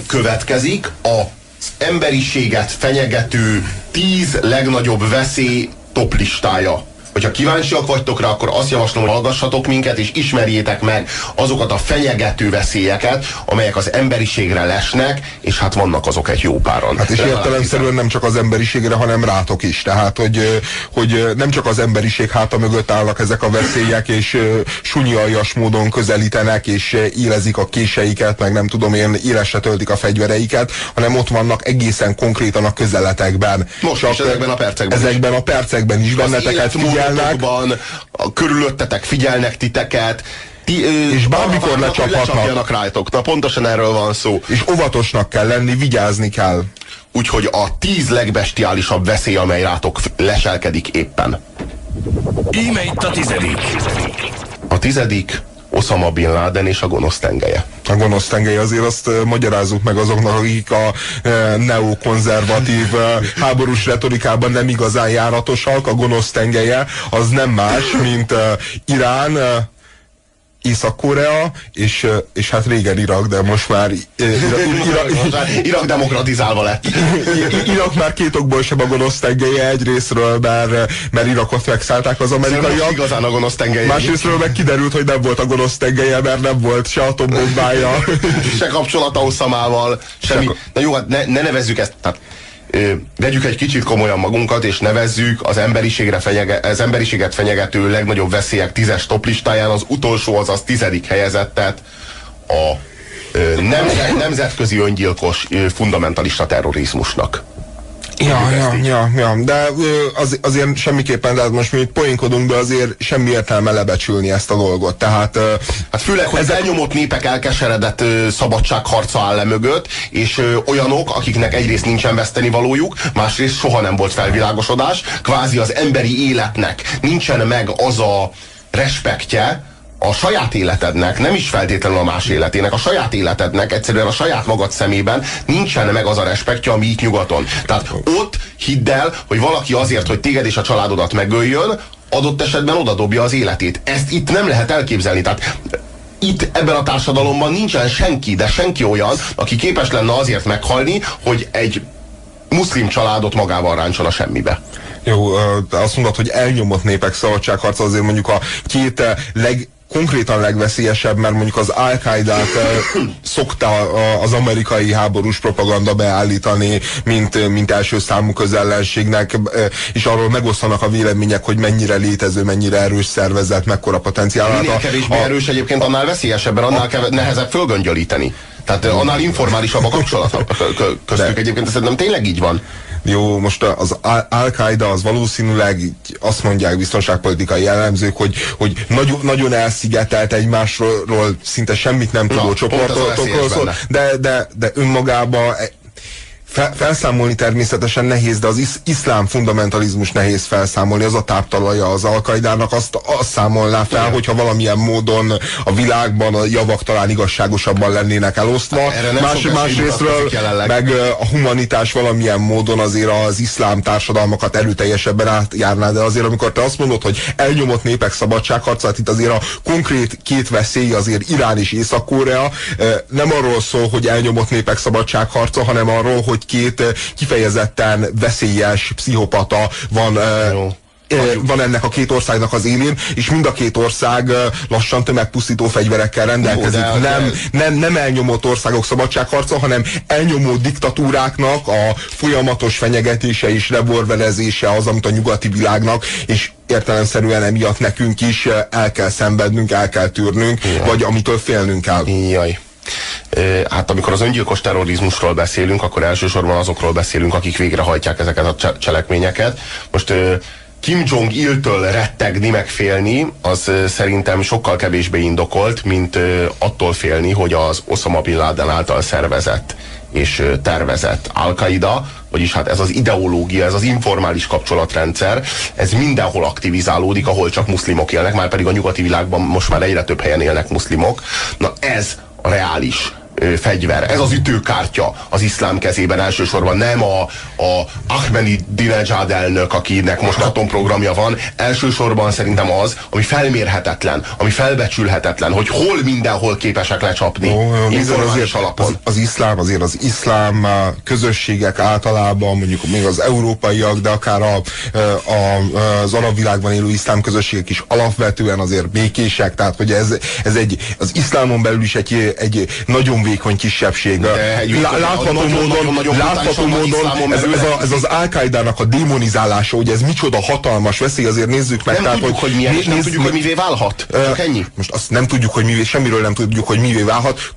következik az emberiséget fenyegető 10 legnagyobb veszély toplistája. Hogyha kíváncsiak vagytok rá, akkor azt javaslom, hogy hallgassatok minket, és ismerjétek meg azokat a fenyegető veszélyeket, amelyek az emberiségre lesnek, és hát vannak azok egy jó páran. Hát és értelemszerűen nem csak az emberiségre, hanem rátok is. Tehát, hogy nem csak az emberiség háta mögött állnak ezek a veszélyek, és sunyi-aljas módon közelítenek, és élezik a késeiket, meg nem tudom én, élesre töltik a fegyvereiket, hanem ott vannak egészen konkrétan a közeletekben. Most is ezekben a percekben. Ezekben a percekben is benneteket figyelnek. Körülöttetek figyelnek titeket, és bármikor lecsaphatnak rájtok. Na pontosan erről van szó. És óvatosnak kell lenni, vigyázni kell. Úgyhogy a 10 legbestiálisabb veszély, amely rátok leselkedik éppen. Íme itt a 10. A 10. Osama Bin Laden és a gonosz tengelye. A gonosz tengelye, azért azt magyarázzuk meg azoknak, akik a neokonzervatív háborús retorikában nem igazán járatosak. A gonosz tengelye az nem más, mint Irán, Észak-Korea, és hát régen Irak, de most már Irak demokratizálva lett. Irak már két okból sem a gonosz tengelye, egyrésztről, mert Irakot megszállták az amerikaiak. Igazán a gonosz tengelye. Másrésztről meg kiderült, hogy nem volt a gonosz tengelye, mert nem volt se atombombája. Se kapcsolata Oszamával, semmi. Na jó, hát ne nevezzük ezt. Tehát, vegyük egy kicsit komolyan magunkat, és nevezzük az emberiséget fenyegető legnagyobb veszélyek 10-es toplistáján az utolsó, azaz 10. helyezettet, a nemzetközi öngyilkos fundamentalista terrorizmusnak. Ja, de azért semmiképpen, de most mi itt poénkodunk, de azért semmi értelme lebecsülni ezt a dolgot. Tehát, hát főleg, hogy az elnyomott népek elkeseredett szabadságharca áll le mögött, és olyanok, akiknek egyrészt nincsen vesztenivalójuk, másrészt soha nem volt felvilágosodás, kvázi az emberi életnek nincsen meg az a respektje, a saját életednek, nem is feltétlenül a más életének, a saját életednek, egyszerűen a saját magad szemében nincsen meg az a respektje, ami itt nyugaton. Tehát ott hidd el, hogy valaki azért, hogy téged és a családodat megöljön, adott esetben odadobja az életét. Ezt itt nem lehet elképzelni. Tehát itt ebben a társadalomban nincsen senki, de senki olyan, aki képes lenne azért meghalni, hogy egy muszlim családot magával ráncson a semmibe. Jó, azt mondod, hogy elnyomott népek szabadságharca, azért mondjuk a két konkrétan legveszélyesebb, mert mondjuk az Al-Qaidát szokta az amerikai háborús propaganda beállítani, mint első számú közellenségnek, és arról megosztanak a vélemények, hogy mennyire létező, mennyire erős szervezet, mekkora potenciál. Minél kevésbé erős egyébként, annál veszélyesebben, annál nehezebb fölgöngyölíteni. Tehát annál informálisabb a kapcsolat köztük. Egyébként szerintem tényleg így van. Jó, most az Al-Qaida az valószínűleg azt mondják biztonságpolitikai jellemzők, hogy nagyon elszigetelt egymásról, szinte semmit nem tudó csoportokról szól, de önmagában felszámolni természetesen nehéz, de az iszlám fundamentalizmus nehéz felszámolni, az a táptalaja az Al-Qaidának, azt számolná fel, hogyha valamilyen módon a világban a javak talán igazságosabban lennének elosztva. Másrésztről meg a humanitás valamilyen módon azért az iszlám társadalmakat erőteljesebben átjárná, de azért amikor te azt mondod, hogy elnyomott népek szabadságharcát, itt azért a konkrét két veszély azért Irán és Észak-Korea nem arról szól, hogy elnyomott népek szabadságharca, hanem arról, hogy két kifejezetten veszélyes pszichopata van ennek a két országnak az élén, és mind a két ország lassan tömegpusztító fegyverekkel rendelkezik. Nem elnyomott országok szabadságharca, hanem elnyomó diktatúráknak a folyamatos fenyegetése és revolverezése az, amit a nyugati világnak, és értelemszerűen emiatt nekünk is el kell szenvednünk, el kell tűrnünk, vagy amitől félnünk kell. Jaj. Hát amikor az öngyilkos terrorizmusról beszélünk, akkor elsősorban azokról beszélünk, akik végrehajtják ezeket a cselekményeket. Most Kim Jong-iltől rettegni, meg félni, az szerintem sokkal kevésbé indokolt, mint attól félni, hogy az Osama Bin Laden által szervezett és tervezett Al-Qaida, vagyis hát ez az ideológia, ez az informális kapcsolatrendszer, ez mindenhol aktivizálódik, ahol csak muszlimok élnek, már pedig a nyugati világban most már egyre több helyen élnek muszlimok. Na ez a reális fegyver. Ez az ütőkártya az iszlám kezében elsősorban, nem a Ahmadinejad elnök, akinek most atomprogramja van, elsősorban szerintem az, ami felmérhetetlen, ami felbecsülhetetlen, hogy hol mindenhol képesek lecsapni informális alapon. Az iszlám közösségek általában, mondjuk még az európaiak, de akár az arab világban élő iszlám közösségek is alapvetően azért békések, tehát hogy ez az iszlámon belül is egy nagyon vékony kisebbség. Látható módon ez az Al-Qaidának a démonizálása, hogy ez micsoda hatalmas veszély, azért nézzük meg. Nem tudjuk, hogy milyen, és nem tudjuk, hogy mivé válhat. Csak ennyi. Most azt nem tudjuk, hogy mivé, semmiről nem tudjuk, hogy mivé válhat.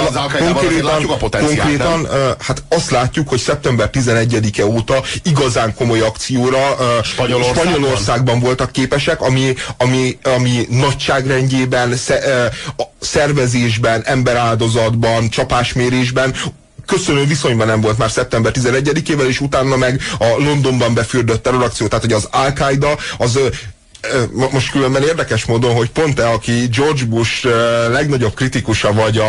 Konkrétan hát azt látjuk, hogy szeptember 11-e óta igazán komoly akcióra Spanyolországban voltak képesek, ami nagyságrendjében, szervezésben, emberáldozatban, csapásmérésben köszönő viszonyban nem volt már szeptember 11-ével, és utána meg a Londonban befürdött terrorakció. Tehát, hogy az Al-Qaida az most különben érdekes módon, hogy pont te, aki George Bush legnagyobb kritikusa vagy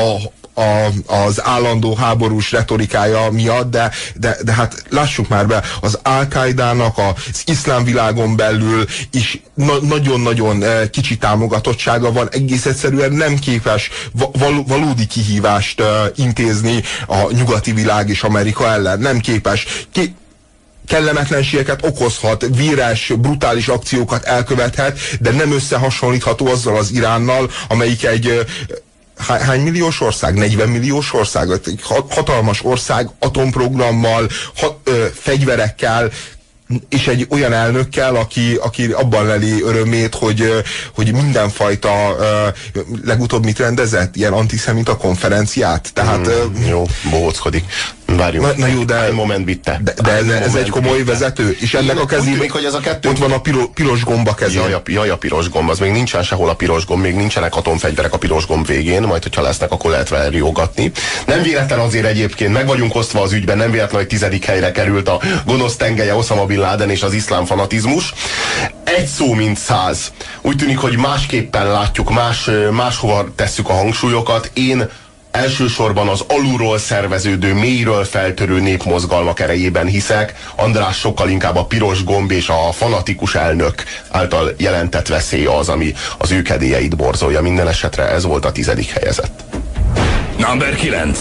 az állandó háborús retorikája miatt, de hát lássuk már be, az Al-Qaidának az iszlám világon belül is nagyon-nagyon kicsi támogatottsága van, egész egyszerűen nem képes valódi kihívást intézni a nyugati világ és Amerika ellen. Nem képes. Kellemetlenségeket okozhat, véres, brutális akciókat elkövethet, de nem összehasonlítható azzal az Iránnal, amelyik egy hány milliós ország? 40 milliós ország? Egy hatalmas ország, atomprogrammal, fegyverekkel, és egy olyan elnökkel, aki abban leli örömét, hogy mindenfajta, legutóbb mit rendezett? Ilyen antiszemita konferenciát? Tehát... Jó, bohóckodik. Várjunk. Na jó, de moment bitte. De ez egy komoly vezető, és ennek a kezében még, hogy ez a kettő... ott van a piros gomb a kezén. Jaj, a piros gomb, az még nincsen sehol a piros gomb, még nincsenek atomfegyverek a piros gomb végén, majd hogyha lesznek, akkor lehet vele riogatni. Nem véletlen azért egyébként, meg vagyunk osztva az ügyben, nem véletlen, hogy 10. helyre került a gonosz tengelye Osama Bin Laden és az iszlám fanatizmus. Egy szó mint 100. Úgy tűnik, hogy másképpen látjuk, máshova tesszük a hangsúlyokat. Én elsősorban az alulról szerveződő, mélyről feltörő népmozgalmak erejében hiszek. András sokkal inkább a piros gomb és a fanatikus elnök által jelentett veszély az, ami az ő kedélyeit borzolja. Minden esetre ez volt a 10. helyezett. Number 9.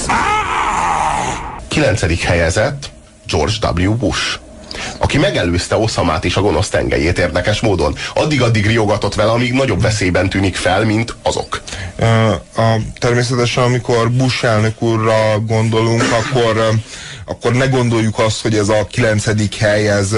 9. helyezett George W. Bush, aki megelőzte Osamát és a gonosz tengelyét érdekes módon. Addig riogatott vele, amíg nagyobb veszélyben tűnik fel, mint azok. Természetesen, amikor Bush elnök úrra gondolunk, akkor ne gondoljuk azt, hogy ez a 9. hely, ez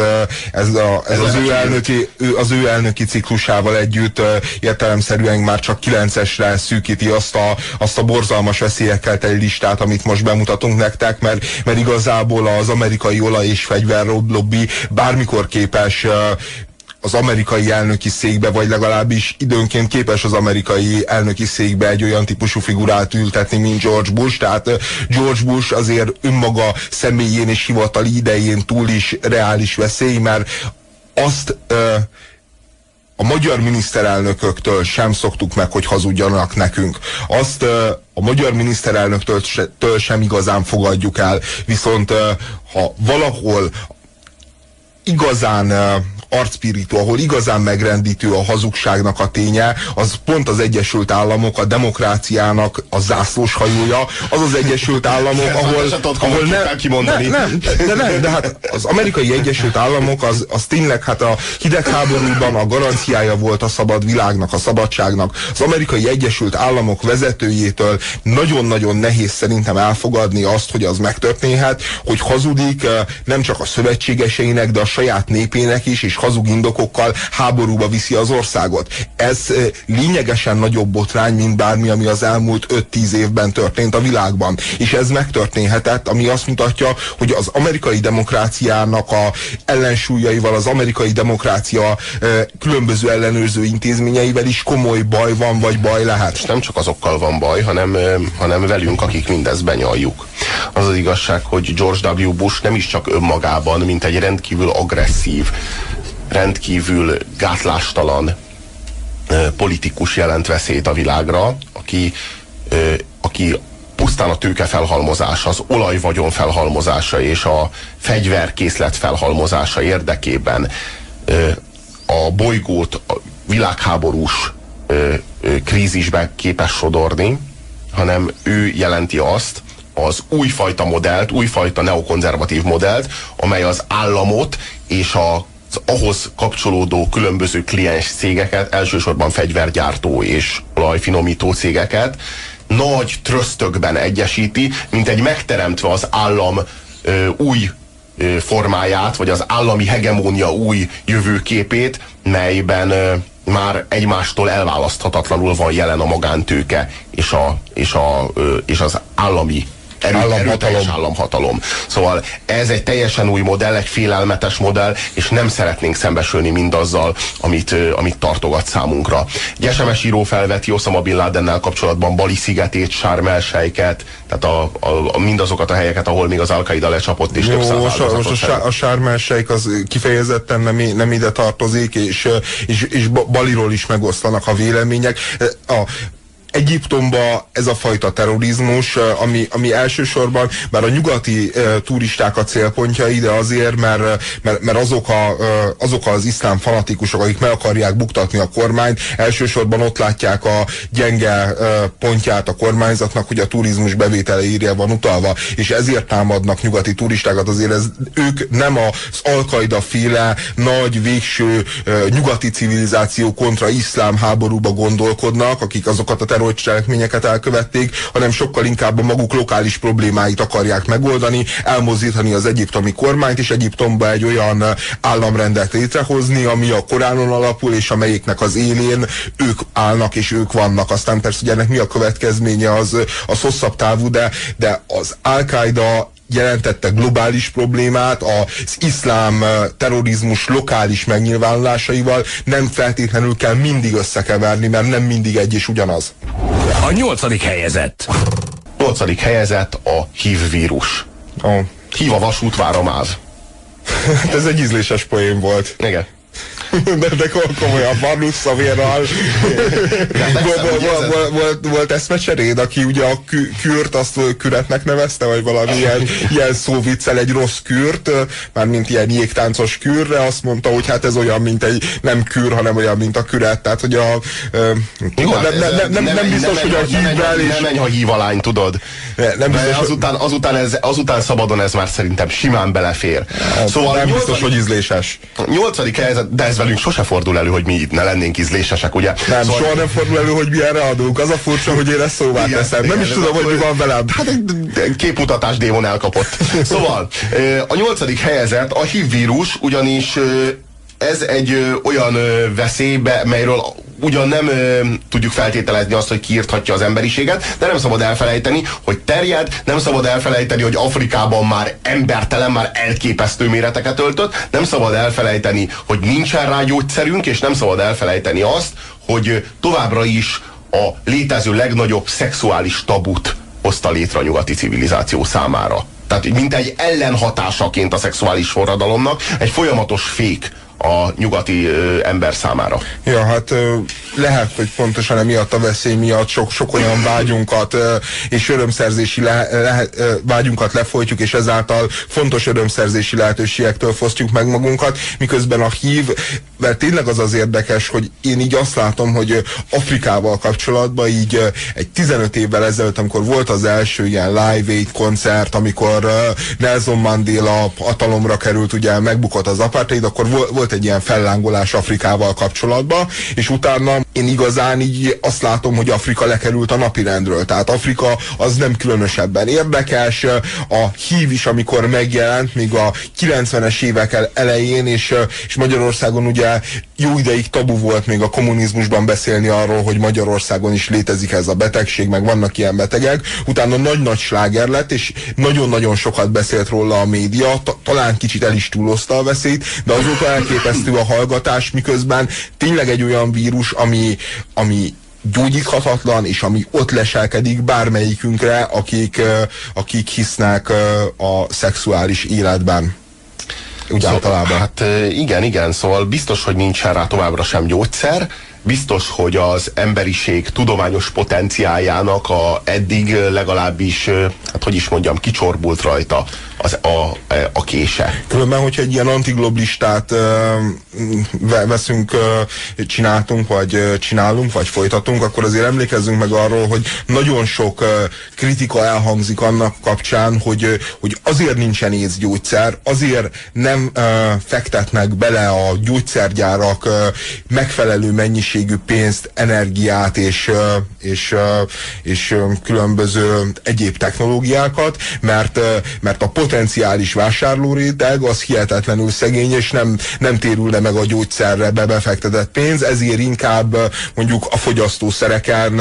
az ő elnöki ciklusával együtt értelemszerűen már csak 9-esre szűkíti azt a borzalmas veszélyekkel teli listát, amit most bemutatunk nektek, mert igazából az amerikai olaj- és fegyverlobbi bármikor képes az amerikai elnöki székbe, vagy legalábbis időnként képes az amerikai elnöki székbe egy olyan típusú figurát ültetni, mint George Bush. Tehát George Bush azért önmaga személyén és hivatali idején túl is reális veszély, mert azt a magyar miniszterelnököktől sem szoktuk meg, hogy hazudjanak nekünk. Azt a magyar miniszterelnöktől sem igazán fogadjuk el. Viszont ha valahol igazán arcpirító, ahol igazán megrendítő a hazugságnak a ténye, az pont az Egyesült Államok, a demokráciának a zászlós hajója, az az Egyesült Államok, ahol de hát az amerikai Egyesült Államok az tényleg hát a hidegháborúban a garanciája volt a szabad világnak, a szabadságnak. Az amerikai Egyesült Államok vezetőjétől nagyon-nagyon nehéz szerintem elfogadni azt, hogy az megtörténhet, hogy hazudik nem csak a szövetségeseinek, de a saját népének is, és hazug indokokkal háborúba viszi az országot. Ez lényegesen nagyobb botrány, mint bármi, ami az elmúlt 5-10 évben történt a világban. És ez megtörténhetett, ami azt mutatja, hogy az amerikai demokráciának a ellensúlyaival, az amerikai demokrácia különböző ellenőrző intézményeivel is komoly baj van, vagy baj lehet. És nem csak azokkal van baj, hanem velünk, akik mindezt benyaljuk. Az az igazság, hogy George W. Bush nem is csak önmagában, mint egy rendkívül agresszív, rendkívül gátlástalan politikus jelent veszélyt a világra, aki pusztán a tőke felhalmozása, az olajvagyon felhalmozása és a fegyverkészlet felhalmozása érdekében a bolygót a világháborús krízisbe képes sodorni, hanem ő jelenti azt, az újfajta modellt, újfajta neokonzervatív modellt, amely az államot és az ahhoz kapcsolódó különböző kliens cégeket, elsősorban fegyvergyártó és olajfinomító cégeket nagy trösztökben egyesíti, mint egy megteremtve az állam új formáját, vagy az állami hegemónia új jövőképét, melyben már egymástól elválaszthatatlanul van jelen a magántőke és az állami erőteljes államhatalom. Szóval ez egy teljesen új modell, egy félelmetes modell, és nem szeretnénk szembesülni mindazzal, amit tartogat számunkra. Egy SMS író felveti Osama Bin Ladennel kapcsolatban Bali szigetét, Sharm el-Sheikhet, tehát mindazokat a helyeket, ahol még az Al-Qaida lecsapott, és több száz áldozatot. A Sharm el-Sheikh az kifejezetten nem ide tartozik, és Baliról is megoszlanak a vélemények. Egyiptomban ez a fajta terrorizmus, ami elsősorban már a nyugati turisták a célpontjai, de azért, mert azok az iszlám fanatikusok, akik meg akarják buktatni a kormányt, elsősorban ott látják a gyenge pontját a kormányzatnak, hogy a turizmus bevételeire van utalva, és ezért támadnak nyugati turistákat. Azért ők nem az Al-Qaida féle nagy végső nyugati civilizáció kontra iszlám háborúba gondolkodnak, akik azokat a terrorcselekményeket elkövették, hanem sokkal inkább a maguk lokális problémáit akarják megoldani, elmozdítani az egyiptomi kormányt, és Egyiptomba egy olyan államrendet létrehozni, ami a Koránon alapul, és amelyiknek az élén ők állnak, és ők vannak. Aztán persze, hogy ennek mi a következménye, az hosszabb távú, de az Al-Qaida jelentette globális problémát, az iszlám terrorizmus lokális megnyilvánulásaival nem feltétlenül kell mindig összekeverni, mert nem mindig egy és ugyanaz. A 8. helyezett. 8. helyezett a HIV vírus. HIV a vasút, vár a MÁV. Ez egy ízléses poén volt. Igen. De komolyan, Barnusz Szavérral volt eszmecseréd, aki ugye a kürt azt küretnek nevezte, vagy valami ilyen szóviccel egy rossz kürt, mármint ilyen jégtáncos kürre, azt mondta, hogy hát ez olyan, mint egy nem kür, hanem olyan, mint a küret, tehát hogy nem biztos, hogy a hívvel is... Nem menj, ha hív a lány, tudod. Nem biztos, azután szabadon ez már szerintem simán belefér. Szóval nem biztos, hogy ízléses. 8. helyzet, de ez velünk sose fordul elő, hogy mi itt ne lennénk ízlésesek, ugye? Nem, szóval soha nem fordul elő, hogy mi erre adunk. Az a furcsa, hogy én ezt szóvá teszem. Nem is tudom, hogy mi van velem. Hát egy képmutatás démon elkapott. Szóval a 8. helyezett a HIV vírus, ugyanis ez egy olyan veszélybe, melyről ugyan nem tudjuk feltételezni azt, hogy kiírthatja az emberiséget, de nem szabad elfelejteni, hogy terjed, nem szabad elfelejteni, hogy Afrikában már embertelen, már elképesztő méreteket öltött, nem szabad elfelejteni, hogy nincsen rá gyógyszerünk, és nem szabad elfelejteni azt, hogy továbbra is a létező legnagyobb szexuális tabut hozta létre a nyugati civilizáció számára. Tehát mint egy ellenhatásaként a szexuális forradalomnak egy folyamatos fék a nyugati ember számára. Ja, hát lehet, hogy pontosan emiatt a veszély miatt sok olyan vágyunkat és örömszerzési vágyunkat lefolytjuk, és ezáltal fontos örömszerzési lehetőségektől fosztjuk meg magunkat, miközben a HIV, mert tényleg az érdekes, hogy én így azt látom, hogy Afrikával kapcsolatban így egy 15 évvel ezelőtt, amikor volt az első ilyen Live Aid koncert, amikor Nelson Mandela hatalomra került, ugye megbukott az apartheid, akkor volt egy ilyen fellángolás Afrikával kapcsolatban, és utána én igazán így azt látom, hogy Afrika lekerült a napirendről. Tehát Afrika az nem különösebben érdekes. A HIV is, amikor megjelent, még a 90-es évek elején, és Magyarországon ugye jó ideig tabu volt még a kommunizmusban beszélni arról, hogy Magyarországon is létezik ez a betegség, meg vannak ilyen betegek. Utána nagy-nagy sláger lett, és nagyon-nagyon sokat beszélt róla a média, talán kicsit el is túlozta a veszélyt, de azóta elképesztő a hallgatás, miközben tényleg egy olyan vírus, ami gyógyíthatatlan, és ami ott leselkedik bármelyikünkre, akik hisznek a szexuális életben. Úgy általában. Hát igen, szóval biztos, hogy nincsen rá továbbra sem gyógyszer, biztos, hogy az emberiség tudományos potenciáljának eddig legalábbis, hát hogy is mondjam, kicsorbult rajta a kése. Különben, hogyha egy ilyen antigloblistát csináltunk, vagy csinálunk, vagy folytatunk, akkor azért emlékezzünk meg arról, hogy nagyon sok kritika elhangzik annak kapcsán, hogy azért nincsen észgyógyszer, azért nem fektetnek bele a gyógyszergyárak megfelelő mennyiségű pénzt, energiát és különböző egyéb technológiákat, mert a potenciális vásárlóréteg az hihetetlenül szegény, és nem térül le meg a gyógyszerre befektetett pénz, ezért inkább mondjuk a fogyasztószereken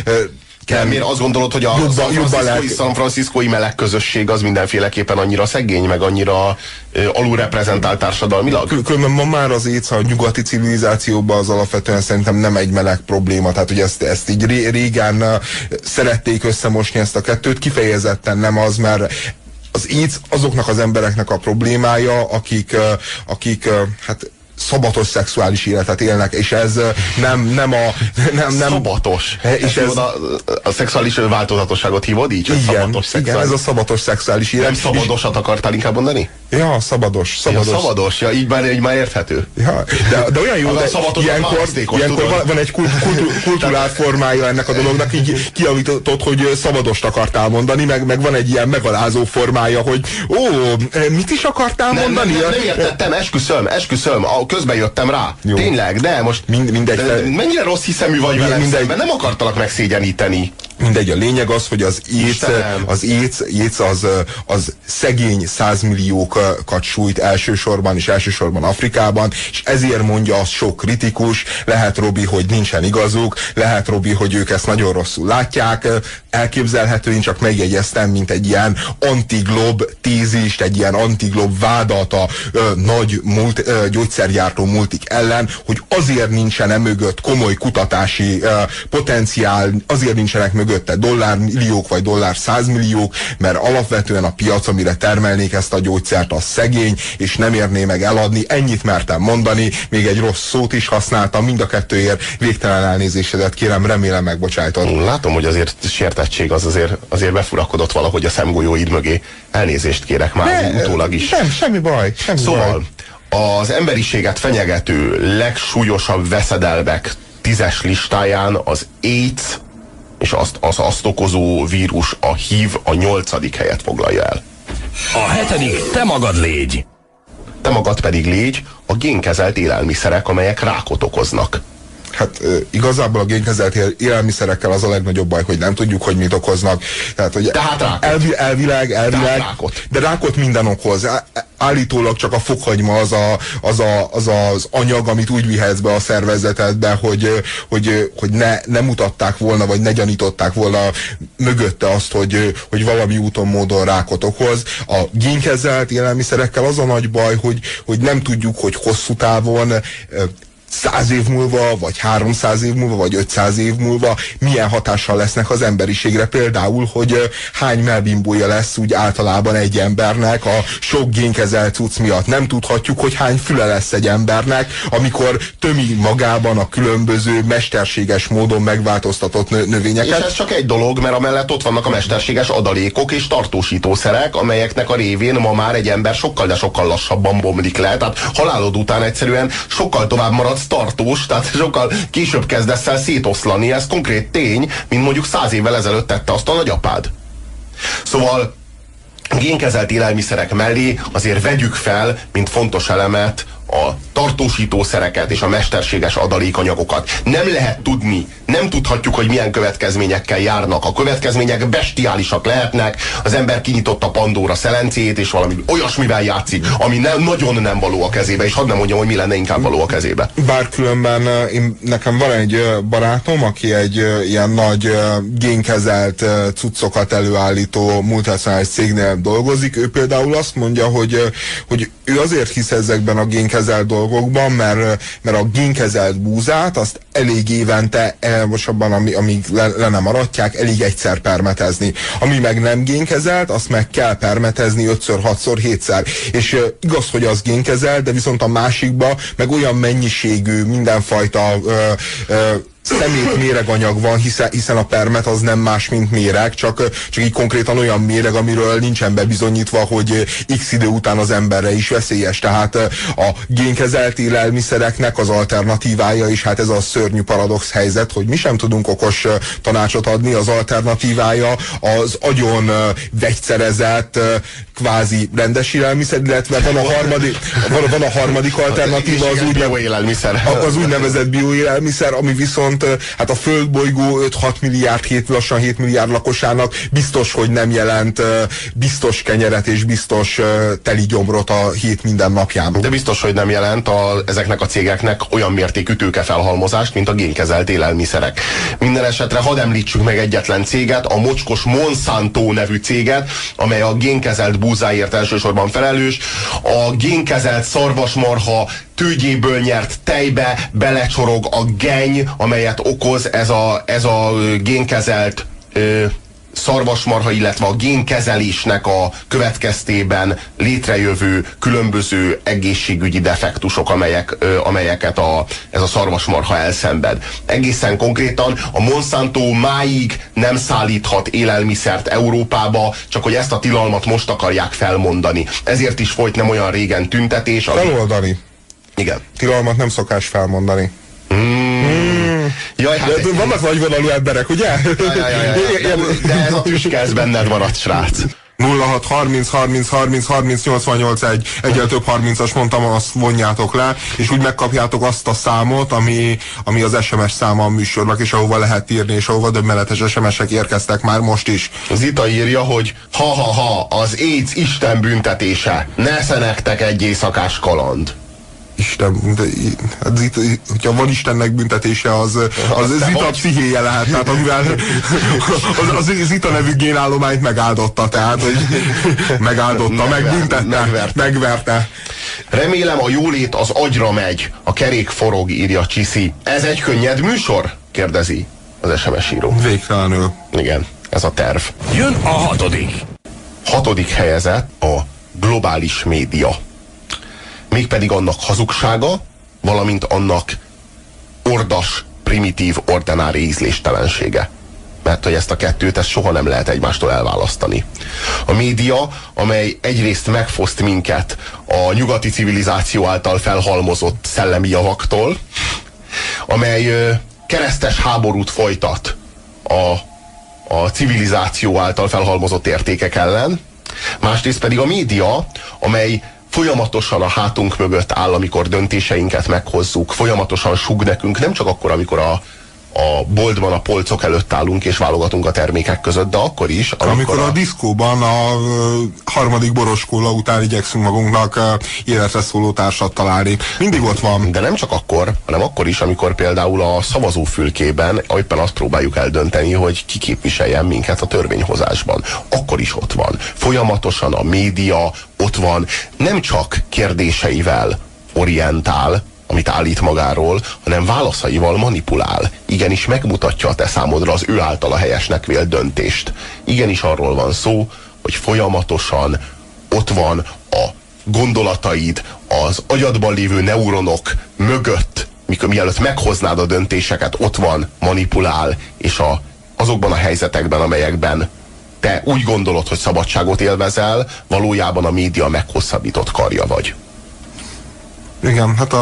miért azt gondolod, hogy a San Franciscói meleg közösség az mindenféleképpen annyira szegény, meg annyira alulreprezentált társadalmilag? Különben ma már az AIDS a nyugati civilizációban az alapvetően szerintem nem egy meleg probléma, tehát hogy ezt így régen szerették összemosni ezt a kettőt, kifejezetten nem az, mert az AIDS azoknak az embereknek a problémája, akik hát szabatos szexuális életet élnek, és ez nem szabatos. És ez a szexuális változatosságot hívod így? Igen, ez a szabatos szexuális élet. Nem szabadosat akartál inkább mondani? Ja, szabados. Ja, szabados, ja, így már érthető. Ja, de olyan jó, de ilyenkor van egy kulturált formája ennek a dolognak, így kiavított, hogy szabadost akartál mondani, meg van egy ilyen megalázó formája, hogy mit is akartál mondani? Nem értettem, esküszöm, közben jöttem rá. Jó. Tényleg, de most mennyire rossz hiszemű vagy velem szemben, nem akartalak megszégyeníteni. Mindegy, a lényeg az, hogy az AIDS az szegény 100 milliókat sújt elsősorban Afrikában, és ezért mondja azt sok kritikus, lehet Robi, hogy nincsen igazuk, lehet Robi, hogy ők ezt nagyon rosszul látják, elképzelhető, én csak megjegyeztem, mint egy ilyen antiglob tézist, egy ilyen antiglob vádat a nagy gyógyszergyártó multik ellen, hogy azért nincsen emögött komoly kutatási potenciál, azért nincsenek mögötte dollármilliók vagy $100 milliók, mert alapvetően a piac, amire termelnék ezt a gyógyszert, az szegény, és nem érné meg eladni. Ennyit mertem mondani, még egy rossz szót is használtam, mind a kettőért végtelen elnézésedet kérem, remélem megbocsájtod. Látom, hogy azért sértettség az azért befurakodott valahogy a szemgolyóid mögé. Elnézést kérek már utólag is. Nem, semmi baj. Szóval az emberiséget fenyegető legsúlyosabb veszedelmek 10-es listáján az AIDS és azt okozó vírus, a HIV a 8. helyet foglalja el. A 7. te magad légy. Te magad pedig légy a génkezelt élelmiszerek, amelyek rákot okoznak. Hát igazából a génkezelt élelmiszerekkel az a legnagyobb baj, hogy nem tudjuk, hogy mit okoznak. Tehát rákot. Elvileg, rákot. De rákot minden okoz. Állítólag csak a fokhagyma az anyag, amit úgy vihetsz be a szervezetedbe, hogy ne mutatták volna, vagy ne gyanították volna mögötte azt, hogy valami úton, módon rákot okoz. A génkezelt élelmiszerekkel az a nagy baj, hogy nem tudjuk, hogy hosszú távon 100 év múlva, vagy 300 év múlva, vagy 500 év múlva milyen hatással lesznek az emberiségre. Például, hogy hány melbimbója lesz úgy általában egy embernek a sok génkezelt cucc miatt. Nem tudhatjuk, hogy hány füle lesz egy embernek, amikor tömi magában a különböző mesterséges módon megváltoztatott növényeket. És ez csak egy dolog, mert amellett ott vannak a mesterséges adalékok és tartósítószerek, amelyeknek a révén ma már egy ember sokkal, de sokkal lassabban bomlik le. Tehát halálod után egyszerűen sokkal tovább marad tartós, tehát sokkal később kezdesz el szétoszlani, ez konkrét tény, mint mondjuk 100 évvel ezelőtt tette azt a nagyapád. Szóval génkezelt élelmiszerek mellé azért vegyük fel, mint fontos elemet, a tartósítószereket és a mesterséges adalékanyagokat. Nem lehet tudni, nem tudhatjuk, hogy milyen következményekkel járnak. A következmények bestiálisak lehetnek, az ember kinyitotta a Pandóra szelencét, és valami olyasmivel játszik, ami nagyon nem való a kezébe, és hadd nem mondjam, hogy mi lenne inkább való a kezébe. Bár különben nekem van egy barátom, aki egy ilyen nagy génkezelt cuccokat előállító multinacionális cégnél dolgozik. Ő például azt mondja, hogy ő azért hisz ezekben a génkezelt dolgokban, mert a génkezelt búzát azt elég évente, most abban, amíg le nem aratják, elég egyszer permetezni. Ami meg nem génkezelt, azt meg kell permetezni 5-ször, 6-szor, 7-szer. És igaz, hogy az génkezelt, de viszont a másikba meg olyan mennyiségű mindenfajta szemét méreganyag van, hiszen a permet az nem más, mint méreg, csak így konkrétan olyan méreg, amiről nincsen bebizonyítva, hogy x idő után az emberre is veszélyes. Tehát a génkezelt élelmiszereknek az alternatívája is, hát ez a szörnyű paradox helyzet, hogy mi sem tudunk okos tanácsot adni, az alternatívája az agyon vegyszerezett kvázi rendes élelmiszer, illetve van a harmadik alternatíva, az úgynevezett bioélelmiszer, ami viszont hát a földbolygó 5-6 milliárd, lassan 7 milliárd lakosának biztos, hogy nem jelent biztos kenyeret és biztos teli gyomrot a hét minden napján. De biztos, hogy nem jelent ezeknek a cégeknek olyan mértékű tőkefelhalmozást, mint a génkezelt élelmiszerek. Minden esetre hadd említsük meg egyetlen céget, a mocskos Monsanto nevű céget, amely a génkezelt búzáért elsősorban felelős. A génkezelt szarvasmarha tőgyéből nyert tejbe belecsorog a geny, amelyet okoz ez a génkezelt szarvasmarha, illetve a génkezelésnek a következtében létrejövő különböző egészségügyi defektusok, amelyeket ez a szarvasmarha elszenved. Egészen konkrétan a Monsanto máig nem szállíthat élelmiszert Európába, csak hogy ezt a tilalmat most akarják felmondani. Ezért is folyt nem olyan régen tüntetés. Feloldani. Igen. Tilalmat nem szokás felmondani. Jaj, hát vannak nagyvonalú emberek, ugye? De ez a tüske, ez benned maradt, srác. 06 30 30 30 30 88 1. Egyel több 30-as mondtam, azt vonjátok le, és úgy megkapjátok azt a számot, ami az SMS száma a műsornak, és ahova lehet írni, és ahova döbbenetes SMS-ek érkeztek már most is. Zita írja, hogy ha, az AIDS Isten büntetése, nesze nektek egy éjszakás kaland. Isten, hogyha van Istennek büntetése, az Zita pszichéje lehet, tehát amivel az Zita nevű génállományt megáldotta, tehát hogy megáldotta, megbüntette, megverte. Remélem a jólét az agyra megy, a kerék forog, írja Csiszi. Ez egy könnyed műsor? Kérdezi az SMS író. Végtelenül. Igen, ez a terv. Jön a 6. 6. helyezett a globális média. Mégpedig annak hazugsága, valamint annak ordas, primitív, ordinári ízléstelensége. Mert hogy ezt a kettőt, ezt soha nem lehet egymástól elválasztani. A média, amely egyrészt megfoszt minket a nyugati civilizáció által felhalmozott szellemi javaktól, amely keresztes háborút folytat a civilizáció által felhalmozott értékek ellen, másrészt pedig a média, amely folyamatosan a hátunk mögött áll, amikor döntéseinket meghozzuk, folyamatosan sug nekünk, nem csak akkor, amikor a boltban a polcok előtt állunk és válogatunk a termékek között, de akkor is, amikor a diszkóban a harmadik boroskóla után igyekszünk magunknak életre szóló társat találni. Mindig ott van. De nem csak akkor, hanem akkor is, amikor például a szavazófülkében éppen azt próbáljuk eldönteni, hogy ki képviseljen minket a törvényhozásban. Akkor is ott van. Folyamatosan a média ott van, nem csak kérdéseivel orientál, amit állít magáról, hanem válaszaival manipulál. Igenis megmutatja a te számodra az ő általa helyesnek vélt döntést. Igenis arról van szó, hogy folyamatosan ott van a gondolataid, az agyadban lévő neuronok mögött, mielőtt meghoznád a döntéseket, ott van, manipulál, és azokban a helyzetekben, amelyekben te úgy gondolod, hogy szabadságot élvezel, valójában a média meghosszabbított karja vagy. Igen, hát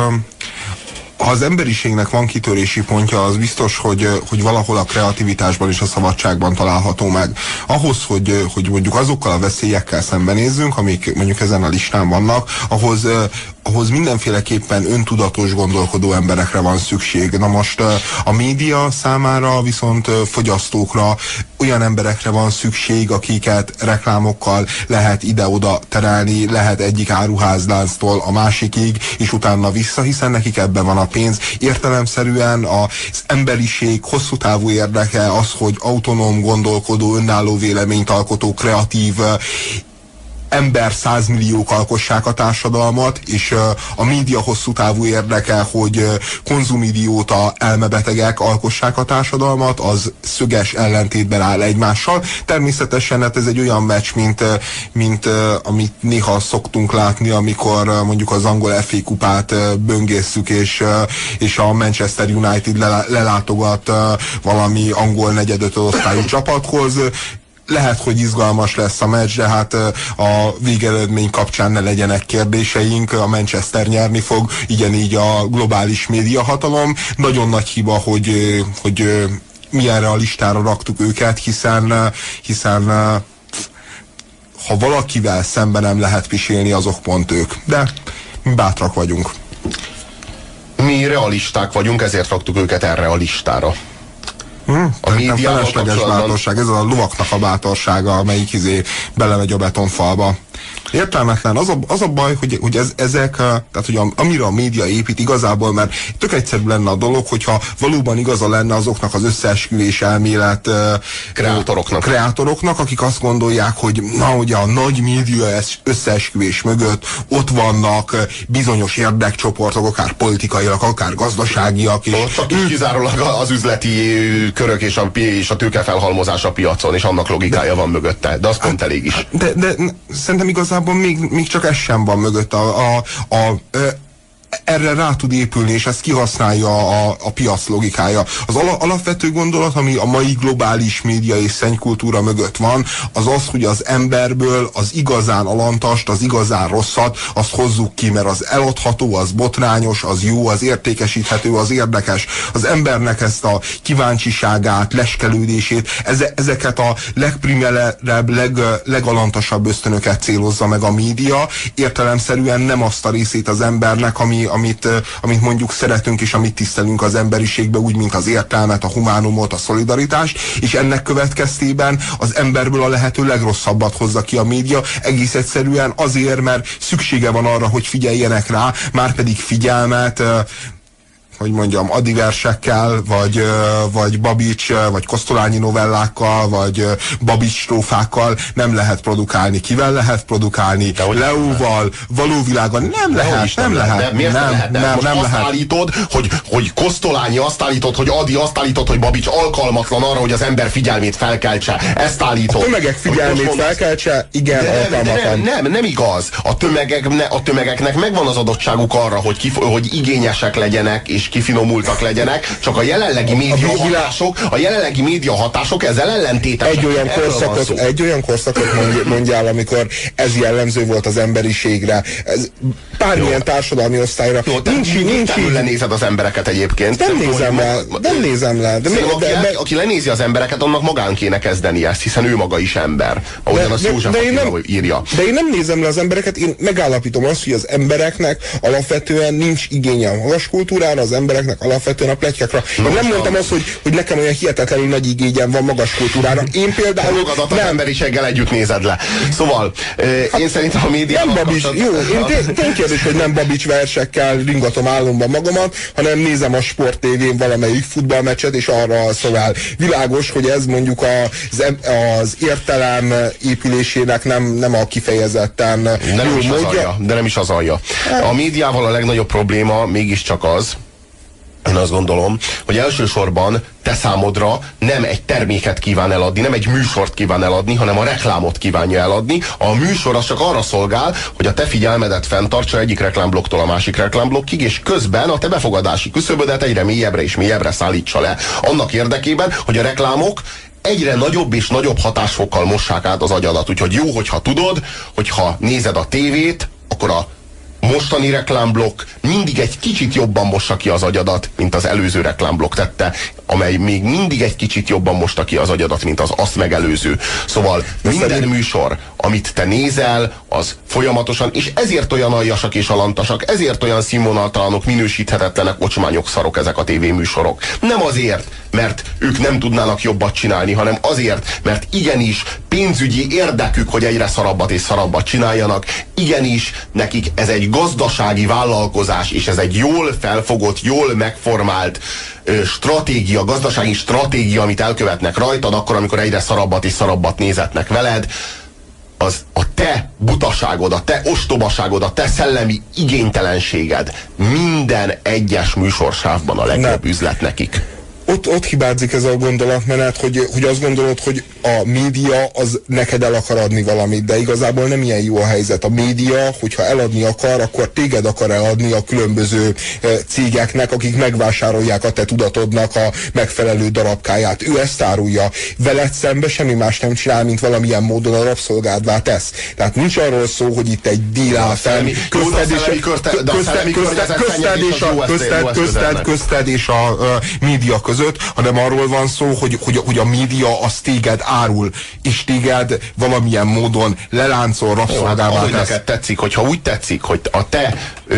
ha az emberiségnek van kitörési pontja, az biztos, hogy valahol a kreativitásban és a szabadságban található meg. Ahhoz, hogy mondjuk azokkal a veszélyekkel szembenézzünk, amik mondjuk ezen a listán vannak, ahhoz mindenféleképpen öntudatos gondolkodó emberekre van szükség. Na most a média számára viszont fogyasztókra, olyan emberekre van szükség, akiket reklámokkal lehet ide-oda terelni, lehet egyik áruházlánctól a másikig, és utána vissza, hiszen nekik ebben van a pénz. Értelemszerűen az emberiség hosszú távú érdeke az, hogy autonóm, gondolkodó, önálló véleményt alkotó, kreatív ember 100 milliók alkossák a társadalmat, és a média hosszú távú érdeke, hogy konzumidióta elmebetegek alkossák a társadalmat, az szöges ellentétben áll egymással. Természetesen hát ez egy olyan meccs, mint amit néha szoktunk látni, amikor mondjuk az angol FA kupát böngészük, és a Manchester United lelátogat valami angol negyedötöd osztályú csapathoz. Lehet, hogy izgalmas lesz a meccs, de hát a végeredmény kapcsán ne legyenek kérdéseink, a Manchester nyerni fog, így a globális médiahatalom. Nagyon nagy hiba, hogy mi erre a listára raktuk őket, hiszen ha valakivel szemben nem lehet pisélni, azok pont ők. De mi bátrak vagyunk. Mi realisták vagyunk, ezért raktuk őket erre a listára. A médiával felesleges bátorság, ez a lovaknak a bátorsága, amelyik belemegy a betonfalba. Értelmetlen. Az a baj, hogy ezek, tehát hogy amire a média épít igazából, mert tök egyszerű lenne a dolog, hogyha valóban igaza lenne azoknak az összeesküvés elmélet kreátoroknak, akik azt gondolják, hogy ugye a nagy média összeesküvés mögött ott vannak bizonyos érdekcsoportok, akár politikaiak, akár gazdaságiak. És csak kizárólag az üzleti körök és a tőkefelhalmozás a piacon, és annak logikája van mögötte, de az pont elég is. De szerintem igazából még csak ez sem van mögött. Erre rá tud épülni, és ezt kihasználja a piac logikája. Az alapvető gondolat, ami a mai globális média és szennykultúra mögött van, az az, hogy az emberből az igazán alantast, az igazán rosszat, azt hozzuk ki, mert az eladható, az botrányos, az jó, az értékesíthető, az érdekes. Az embernek ezt a kíváncsiságát, leskelődését, ezeket a legprimerebb, legalantasabb ösztönöket célozza meg a média, értelemszerűen nem azt a részét az embernek, amit mondjuk szeretünk és amit tisztelünk az emberiségbe, úgy, mint az értelmet, a humánumot, a szolidaritást, és ennek következtében az emberből a lehető legrosszabbat hozza ki a média, egész egyszerűen azért, mert szüksége van arra, hogy figyeljenek rá, márpedig figyelmet, hogy mondjam, adiversekkel, vagy Babics, vagy Kosztolányi novellákkal, vagy Babics strófákkal nem lehet produkálni. Kivel lehet produkálni? Leóval, valóvilággal? Nem lehet. Nem lehet. Állítod, hogy Kosztolányi, azt állítod, hogy Adi, azt állítod, hogy Babics alkalmatlan arra, hogy az ember figyelmét felkeltse. Ezt állítod. A tömegek figyelmét felkeltse? Igen, alkalmatlan. Nem igaz. A tömegeknek megvan az adottságuk arra, hogy igényesek legyenek, és kifinomultak legyenek, csak a jelenlegi média hatások ezzel ellentétesek. Egy olyan korszakot mondjál, amikor ez jellemző volt az emberiségre. Ez bármilyen társadalmi osztályra. Jó, nincs lenézed az embereket egyébként. Nem nézem le. Aki lenézi az embereket, annak magán kéne kezdeni ezt, hiszen ő maga is ember. Ahogyan azt József Attila írja. De én nem nézem le az embereket, én megállapítom azt, hogy az embereknek alapvetően nincs igénye a magas kultúrára, az embereknek alapvetően a plettyekra. Én nem mondtam azt, hogy nekem olyan hihetetlenül nagy igényem van magas kultúrára. Én például magadat az emberiséggel együtt nézed le. Szóval én szerintem a média... Nem Babics, jó, én kérdés, hogy nem Babics versekkel ringatom álomban magamat, hanem nézem a Sport TV-n valamelyik futballmeccset, és arra szolgál. Világos, hogy ez mondjuk az értelem épülésének nem a kifejezetten de nem is az alja. A médiával a legnagyobb probléma mégiscsak az, én azt gondolom, hogy elsősorban te számodra nem egy terméket kíván eladni, nem egy műsort kíván eladni, hanem a reklámot kívánja eladni. A műsor az csak arra szolgál, hogy a te figyelmedet fenntartsa egyik reklámblokktól a másik reklámblokkig, és közben a te befogadási küszöbödet egyre mélyebbre és mélyebbre szállítsa le. Annak érdekében, hogy a reklámok egyre nagyobb és nagyobb hatásfokkal mossák át az agyadat. Úgyhogy jó, hogyha tudod, hogyha nézed a tévét, akkor a mostani reklámblokk mindig egy kicsit jobban mossa ki az agyadat, mint az előző reklámblokk tette, amely még mindig egy kicsit jobban mosta ki az agyadat, mint az azt megelőző. Szóval minden műsor, amit te nézel, az folyamatosan, és ezért olyan aljasak és alantasak, ezért olyan színvonaltalanok, minősíthetetlenek, ocsmányok, szarok ezek a tévéműsorok. Nem azért, mert ők nem tudnának jobbat csinálni, hanem azért, mert igenis pénzügyi érdekük, hogy egyre szarabbat és szarabbat csináljanak. Igenis, nekik ez egy gazdasági vállalkozás, és ez egy jól felfogott, jól megformált stratégia, gazdasági stratégia, amit elkövetnek rajtad, akkor, amikor egyre szarabbat és szarabbat nézetnek veled, az a te butaságod, a te ostobaságod, a te szellemi igénytelenséged minden egyes műsorsávban a legjobb üzlet nekik. Ott hibázik ez a gondolatmenet, hogy azt gondolod, hogy a média az neked el akar adni valamit, de igazából nem ilyen jó a helyzet. A média, hogyha eladni akar, akkor téged akar eladni a különböző cégeknek, akik megvásárolják a te tudatodnak a megfelelő darabkáját. Ő ezt árulja. Veled szembe semmi más nem csinál, mint valamilyen módon a rabszolgádvá tesz. Tehát nincs arról szó, hogy itt egy díl áll fel közted és a média között, hanem arról van szó, hogy a média az téged árul, és téged valamilyen módon leláncol, rabszolgává tesz. Neked tetszik, hogyha úgy tetszik, hogy a te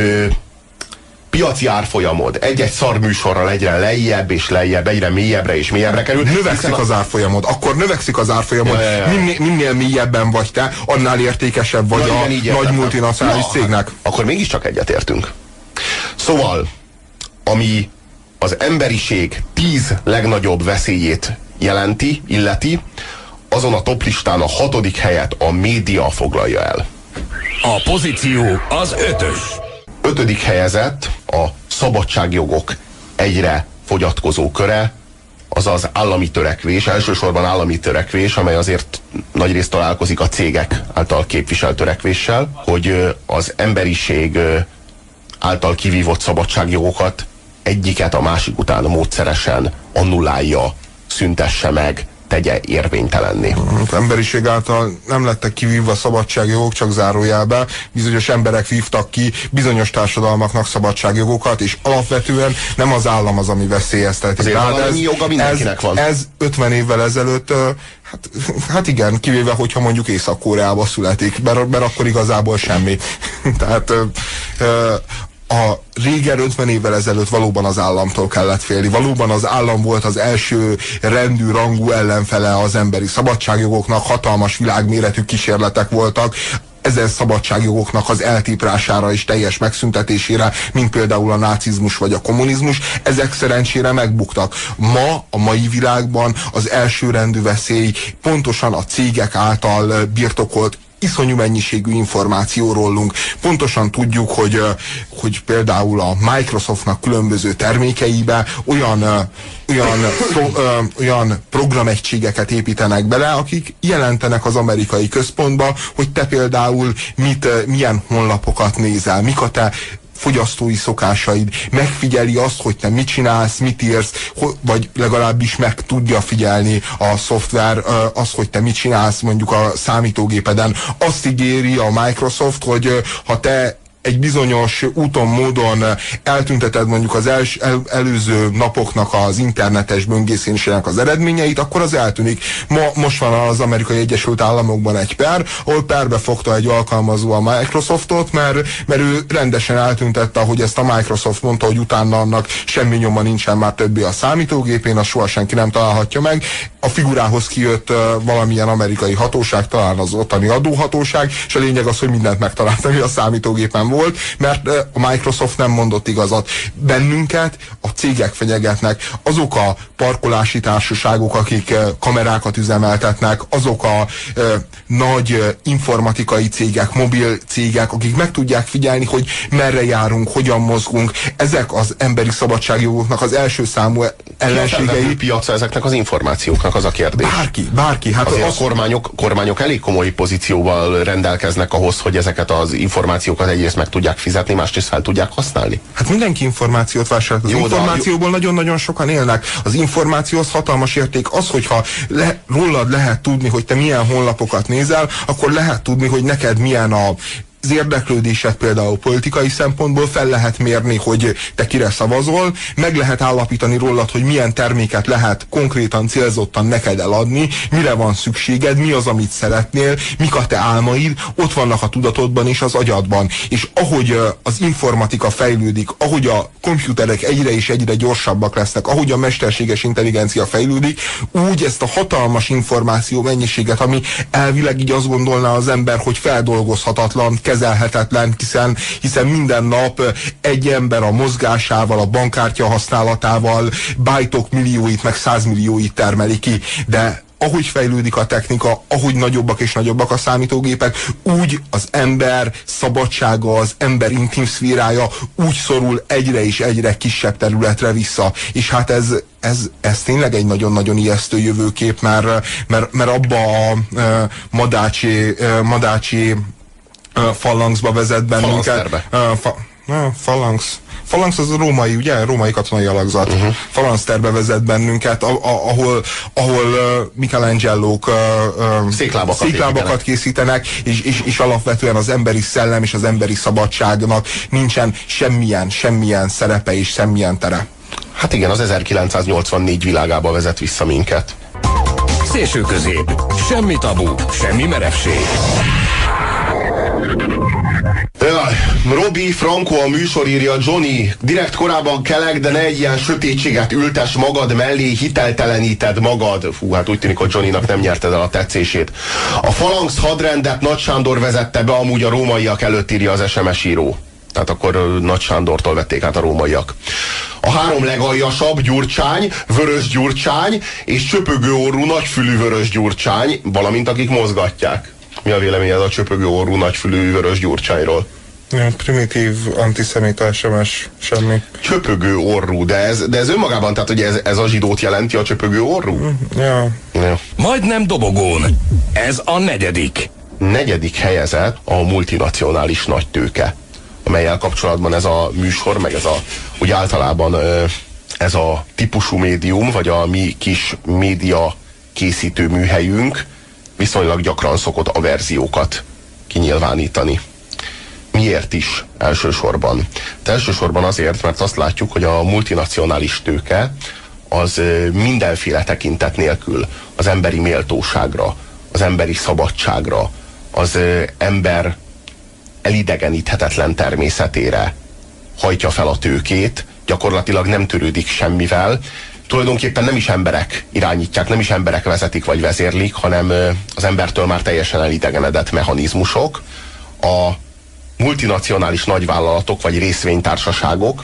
piaci árfolyamod egy-egy szarműsorral egyre lejjebb és lejjebb, egyre mélyebbre és mélyebbre kerül. Növekszik az árfolyamod, akkor növekszik az árfolyamod. Minél mélyebben vagy te, annál értékesebb vagy a nagy multinacionális cégnek. Akkor mégiscsak egyetértünk. Szóval, ami az emberiség 10 legnagyobb veszélyét illeti, azon a toplistán a 6. helyet a média foglalja el. A pozíció az 5-ös. 5. helyezett a szabadságjogok egyre fogyatkozó köre, azaz állami törekvés, elsősorban állami törekvés, amely azért nagyrészt találkozik a cégek által képviselt törekvéssel, hogy az emberiség által kivívott szabadságjogokat egyiket a másik után módszeresen annullálja, szüntesse meg, tegye érvénytelenné. Az emberiség által nem lettek kivívva szabadságjogok, csak zárójelbe. Bizonyos emberek vívtak ki bizonyos társadalmaknak szabadságjogokat, és alapvetően nem az állam az, ami veszélyezteti. Azért valami joga mindenkinek van. Ez 50 évvel ezelőtt, hát igen, kivéve, hogyha mondjuk Észak-Koreába születik, mert akkor igazából semmi. Tehát a régen 50 évvel ezelőtt valóban az államtól kellett félni. Valóban az állam volt az első rendű, rangú ellenfele az emberi szabadságjogoknak, hatalmas világméretű kísérletek voltak ezen szabadságjogoknak az eltiprására és teljes megszüntetésére, mint például a nácizmus vagy a kommunizmus. Ezek szerencsére megbuktak. A mai világban az elsőrendű veszély pontosan a cégek által birtokolt iszonyú mennyiségű információ rólunk. Pontosan tudjuk, hogy például a Microsoftnak különböző termékeibe olyan programegységeket építenek bele, akik jelentenek az amerikai központba, hogy te például milyen honlapokat nézel, mik a te fogyasztói szokásaid, megfigyeli azt, hogy te mit csinálsz, mit írsz, vagy legalábbis meg tudja figyelni a szoftver azt, hogy te mit csinálsz mondjuk a számítógépeden. Azt ígéri a Microsoft, hogy ha te egy bizonyos úton, módon eltünteted mondjuk az előző napoknak az internetes böngészésének az eredményeit, akkor az eltűnik. Most van az Amerikai Egyesült Államokban egy per, ahol perbe fogta egy alkalmazó a Microsoftot, mert ő rendesen eltüntette, hogy ezt a Microsoft mondta, hogy utána annak semmi nyoma nincsen már többé a számítógépén, azt soha senki nem találhatja meg. A figurához kijött valamilyen amerikai hatóság, talán az ottani adóhatóság, és a lényeg az, hogy mindent megtalált, ami a számítógépen volt, mert a Microsoft nem mondott igazat. Bennünket a cégek fenyegetnek, azok a parkolási társaságok, akik kamerákat üzemeltetnek, azok a nagy informatikai cégek, mobil cégek, akik meg tudják figyelni, hogy merre járunk, hogyan mozgunk. Ezek az emberi szabadságjogoknak az első számú ellenségei. Piaca ezeknek az információknak, az a kérdés. Bárki. Hát azért a kormányok elég komoly pozícióval rendelkeznek ahhoz, hogy ezeket az információkat egyrészt meg tudják fizetni, másrészt fel tudják használni. Hát mindenki információt vásárol. Az információból nagyon-nagyon sokan élnek. Az információ az hatalmas érték. Az, hogyha rólad lehet tudni, hogy te milyen honlapokat nézel, akkor lehet tudni, hogy neked milyen az érdeklődésed például politikai szempontból, fel lehet mérni, hogy te kire szavazol, meg lehet állapítani rólad, hogy milyen terméket lehet konkrétan, célzottan neked eladni, mire van szükséged, mi az, amit szeretnél, mik a te álmaid, ott vannak a tudatodban és az agyadban. És ahogy az informatika fejlődik, ahogy a komputerek egyre és egyre gyorsabbak lesznek, ahogy a mesterséges intelligencia fejlődik, úgy ezt a hatalmas információ mennyiséget, ami elvileg így azt gondolná az ember, hogy feldolgozhatatlan, kezelhetetlen, hiszen minden nap egy ember a mozgásával, a bankkártya használatával bájtok millióit, meg 100 millióit termeli ki, de ahogy fejlődik a technika, ahogy nagyobbak és nagyobbak a számítógépek, úgy az ember szabadsága, az ember intim szférája úgy szorul egyre és egyre kisebb területre vissza. És hát ez tényleg egy nagyon-nagyon ijesztő jövőkép, mert abba a Madácsi Phalanxba vezet bennünket. Phalanx az a római, ugye? Római katonai alakzat. Phalanxterbe vezet bennünket, ahol Michelangelo-k széklábakat készítenek, és alapvetően az emberi szellem és az emberi szabadságnak nincsen semmilyen szerepe és semmilyen tere. Hát igen, az 1984 világába vezet vissza minket. Szélső közép. Semmi tabu, semmi merevség. Robi Franco a műsorírja: Johnny, direkt korában kelek, de ne egy ilyen sötétséget ültes magad mellé, hitelteleníted magad. Fú, hát úgy tűnik, hogy Johnnynak nem nyerted el a tetszését. A Phalanx hadrendet Nagy Sándor vezette be, amúgy a rómaiak előtt, írja az SMS író. Tehát akkor Nagy Sándortól vették át a rómaiak. A három legaljasabb: Gyurcsány, Vörös Gyurcsány és csöpögő orrú nagyfülű Vörös Gyurcsány, valamint akik mozgatják. Mi a véleményed a csöpögő orrú nagyfülű Vörös Gyurcsányról? Primitív antiszemita SMS, semmi. Csöpögő orrú, de ez önmagában, tehát hogy ez a zsidót jelenti, a csöpögő orrú? Ja. Majdnem dobogón. Ez a negyedik. Negyedik helyezett a multinacionális nagytőke, amellyel kapcsolatban ez a műsor, meg ez a, úgy általában ez a típusú médium, vagy a mi kis média készítő műhelyünk viszonylag gyakran szokott averziókat kinyilvánítani. Miért is elsősorban? De elsősorban azért, mert azt látjuk, hogy a multinacionális tőke az mindenféle tekintet nélkül az emberi méltóságra, az emberi szabadságra, az ember elidegeníthetetlen természetére hajtja fel a tőkét, gyakorlatilag nem törődik semmivel. Tulajdonképpen nem is emberek irányítják, nem is emberek vezetik vagy vezérlik, hanem az embertől már teljesen elidegenedett mechanizmusok. A multinacionális nagyvállalatok vagy részvénytársaságok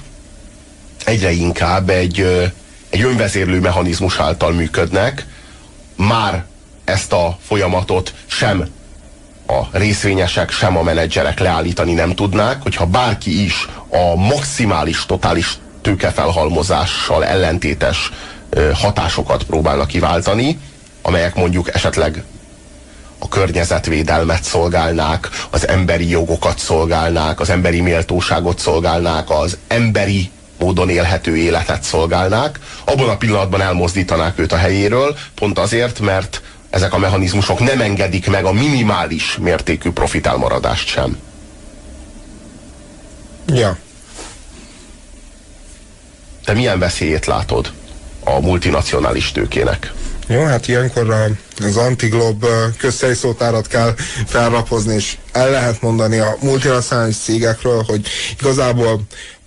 egyre inkább egy önvezérlő mechanizmus által működnek. Már ezt a folyamatot sem a részvényesek, sem a menedzserek leállítani nem tudnák, hogyha bárki is a maximális, totális tőkefelhalmozással ellentétes hatásokat próbálnak kiváltani, amelyek mondjuk esetleg a környezetvédelmet szolgálnák, az emberi jogokat szolgálnák, az emberi méltóságot szolgálnák, az emberi módon élhető életet szolgálnák, abban a pillanatban elmozdítanák őt a helyéről, pont azért, mert ezek a mechanizmusok nem engedik meg a minimális mértékű profitálmaradást sem. Ja. Te milyen veszélyét látod a multinacionális tőkének? Jó, hát ilyenkor az Antiglob közhelyszótárat kell felrapozni, és el lehet mondani a multinacionális cégekről, hogy igazából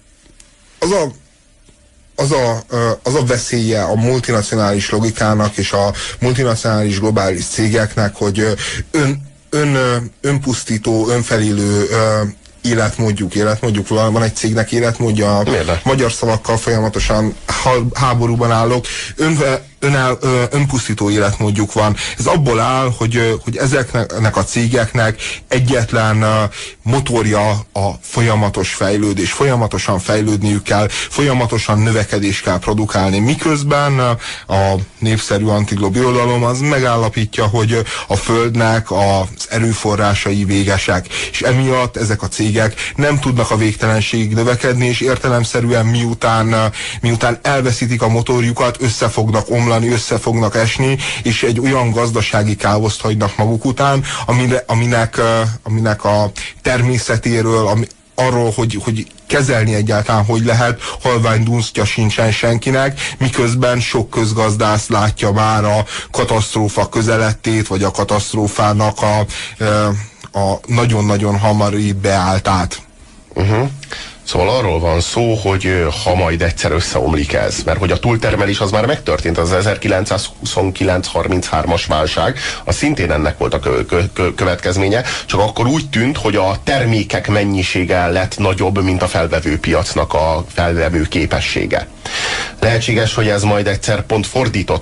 az a veszélye a multinacionális logikának és a multinacionális globális cégeknek, hogy önpusztító, önfelélő életmódjuk van egy cégnek életmódja, magyar szavakkal folyamatosan háborúban állok, önpusztító életmódjuk van. Ez abból áll, hogy ezeknek a cégeknek egyetlen motorja a folyamatos fejlődés. Folyamatosan fejlődniük kell, folyamatosan növekedést kell produkálni. Miközben a népszerű antiglobirodalom az megállapítja, hogy a Földnek az erőforrásai végesek, és emiatt ezek a cégek nem tudnak a végtelenségig növekedni, és értelemszerűen miután elveszítik a motorjukat, össze fognak omlani, össze fognak esni, és egy olyan gazdasági káoszt hagynak maguk után, aminek a természetéről, arról, hogy kezelni egyáltalán hogy lehet, halvány dunsztja sincsen senkinek, miközben sok közgazdász látja már a katasztrófa közelettét, vagy a katasztrófának a nagyon-nagyon hamari beálltát. Szóval arról van szó, hogy ha majd egyszer összeomlik ez, mert hogy a túltermelés az már megtörtént, az 1929-33-as válság, az szintén ennek volt a következménye, csak akkor úgy tűnt, hogy a termékek mennyisége lett nagyobb, mint a felvevő piacnak a felvevő képessége. Lehetséges, hogy ez majd egyszer pont fordított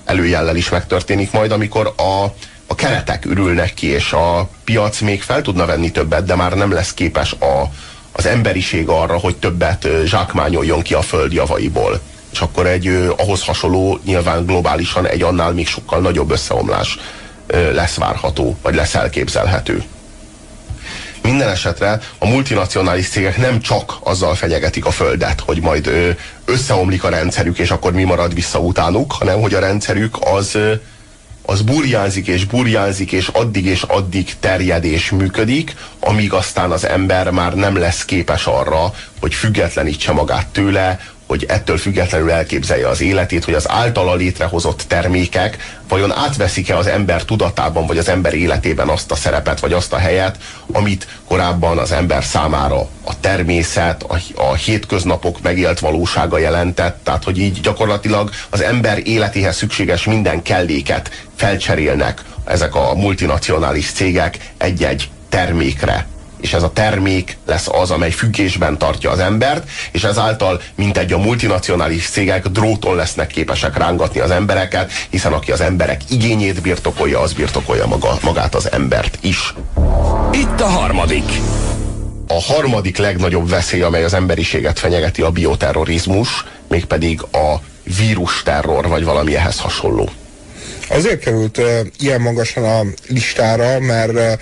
előjellel is megtörténik majd, amikor a keretek ürülnek ki, és a piac még fel tudna venni többet, de már nem lesz képes az emberiség arra, hogy többet zsákmányoljon ki a föld javaiból. És akkor ahhoz hasonló, nyilván globálisan egy annál még sokkal nagyobb összeomlás lesz várható, vagy lesz elképzelhető. Minden esetre a multinacionális cégek nem csak azzal fenyegetik a földet, hogy majd összeomlik a rendszerük, és akkor mi marad vissza utánuk, hanem hogy a rendszerük az burjánzik, és addig terjed és működik, amíg aztán az ember már nem lesz képes arra, hogy függetlenítse magát tőle, hogy ettől függetlenül elképzelje az életét, hogy az általa létrehozott termékek vajon átveszik-e az ember tudatában, vagy az ember életében azt a szerepet, vagy azt a helyet, amit korábban az ember számára a természet, a hétköznapok megélt valósága jelentett, tehát hogy így gyakorlatilag az ember életéhez szükséges minden kelléket felcserélnek ezek a multinacionális cégek egy-egy termékre. És ez a termék lesz az, amely függésben tartja az embert, és ezáltal mintegy a multinacionális cégek dróton lesznek képesek rángatni az embereket, hiszen aki az emberek igényét birtokolja, az birtokolja magát az embert is. Itt a harmadik. A harmadik legnagyobb veszély, amely az emberiséget fenyegeti, a bioterrorizmus, mégpedig a vírusterror, vagy valami ehhez hasonló. Azért került ilyen magasan a listára, mert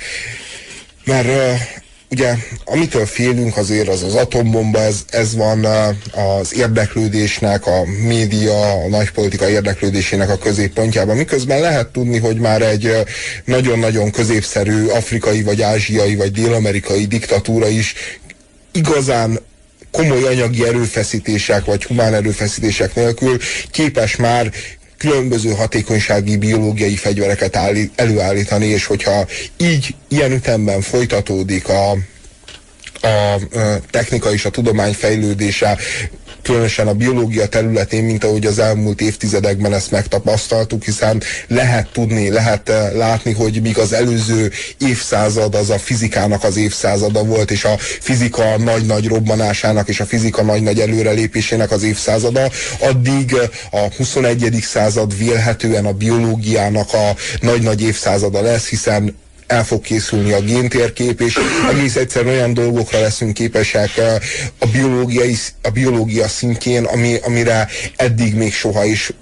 ugye, amitől félünk azért az atombomba, ez van az érdeklődésnek, a média, a nagypolitika érdeklődésének a középpontjában. Miközben lehet tudni, hogy már egy nagyon-nagyon középszerű afrikai, vagy ázsiai, vagy dél-amerikai diktatúra is igazán komoly anyagi erőfeszítések, vagy humán erőfeszítések nélkül képes már különböző hatékonysági biológiai fegyvereket előállítani, és hogyha ilyen ütemben folytatódik a technika és a tudomány fejlődése, különösen a biológia területén, mint ahogy az elmúlt évtizedekben ezt megtapasztaltuk, hiszen lehet látni, hogy míg az előző évszázad az a fizikának az évszázada volt, és a fizika nagy-nagy robbanásának és a fizika nagy-nagy előrelépésének az évszázada, addig a 21. század vélhetően a biológiának a nagy-nagy évszázada lesz, hiszen el fog készülni a géntérkép, és egész egyszerűen olyan dolgokra leszünk képesek a biológia szintjén, amire eddig még soha is.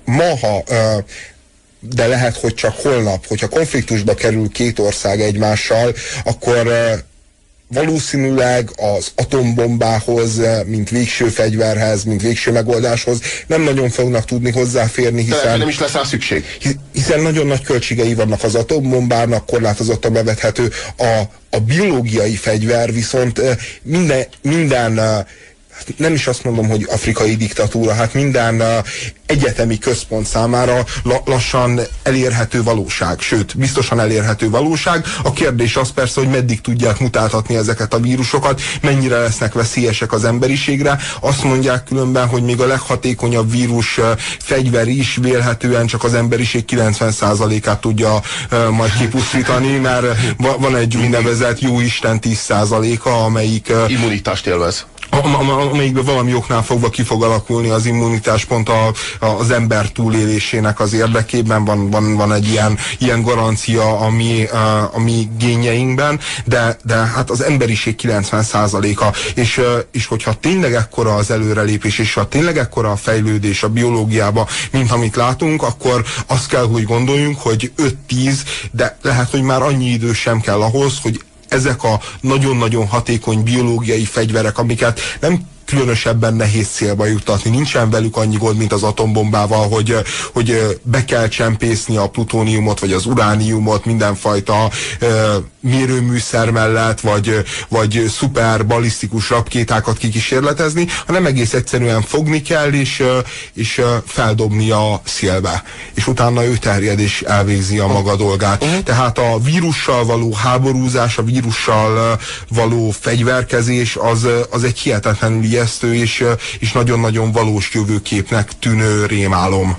De lehet, hogy csak holnap, hogyha konfliktusba kerül két ország egymással, akkor valószínűleg az atombombához, mint végső fegyverhez, mint végső megoldáshoz nem nagyon fognak tudni hozzáférni, hiszen nem is lesz rá szükség. Hiszen nagyon nagy költségei vannak az atombombának, korlátozottan bevethető. A biológiai fegyver viszont minden nem is azt mondom, hogy afrikai diktatúra, hát minden egyetemi központ számára lassan elérhető valóság, sőt, biztosan elérhető valóság. A kérdés az persze, hogy meddig tudják mutáltatni ezeket a vírusokat, mennyire lesznek veszélyesek az emberiségre. Azt mondják különben, hogy még a leghatékonyabb vírus fegyver is vélhetően csak az emberiség 90%-át tudja majd kipusztítani, mert van egy úgynevezett jóisten 10%-a, amelyik immunitást élvez. Amelyikben valami oknál fogva ki fog alakulni az immunitás pont az ember túlélésének az érdekében, van egy ilyen garancia a mi génjeinkben, de hát az emberiség 90%-a, és hogyha tényleg ekkora az előrelépés, és ha tényleg ekkora a fejlődés a biológiába, mint amit látunk, akkor azt kell, hogy gondoljunk, hogy 5-10, de lehet, hogy már annyi idő sem kell ahhoz, hogy ezek a nagyon-nagyon hatékony biológiai fegyverek, amiket nem különösebben nehéz célba juttatni. Nincsen velük annyi gond, mint az atombombával, hogy be kell csempészni a plutóniumot, vagy az urániumot mindenfajta mérőműszer mellett, vagy szuper balisztikus rakétákat kikísérletezni, hanem egész egyszerűen fogni kell, és feldobni a szélbe. És utána ő terjed és elvégzi a maga dolgát. Tehát a vírussal való háborúzás, a vírussal való fegyverkezés az egy hihetetlenül ijesztő és nagyon-nagyon valós jövőképnek tűnő rémálom.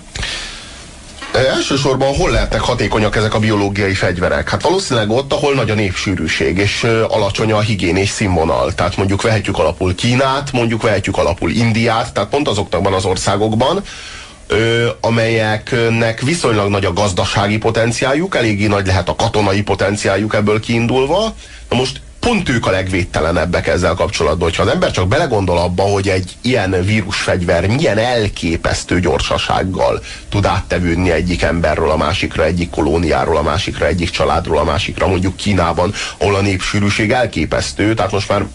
Elsősorban hol lehetnek hatékonyak ezek a biológiai fegyverek? Hát valószínűleg ott, ahol nagy a népsűrűség és alacsony a higiénés színvonal. Tehát mondjuk vehetjük alapul Kínát, mondjuk vehetjük alapul Indiát, tehát pont azokban az országokban, amelyeknek viszonylag nagy a gazdasági potenciáljuk, eléggé nagy lehet a katonai potenciáljuk ebből kiindulva. Na most pont ők a legvédtelenebbek ezzel kapcsolatban, hogyha az ember csak belegondol abba, hogy egy ilyen vírusfegyver milyen elképesztő gyorsasággal tud áttevődni egyik emberről a másikra, egyik kolóniáról a másikra, egyik családról a másikra, mondjuk Kínában, ahol a népsűrűség elképesztő, tehát most már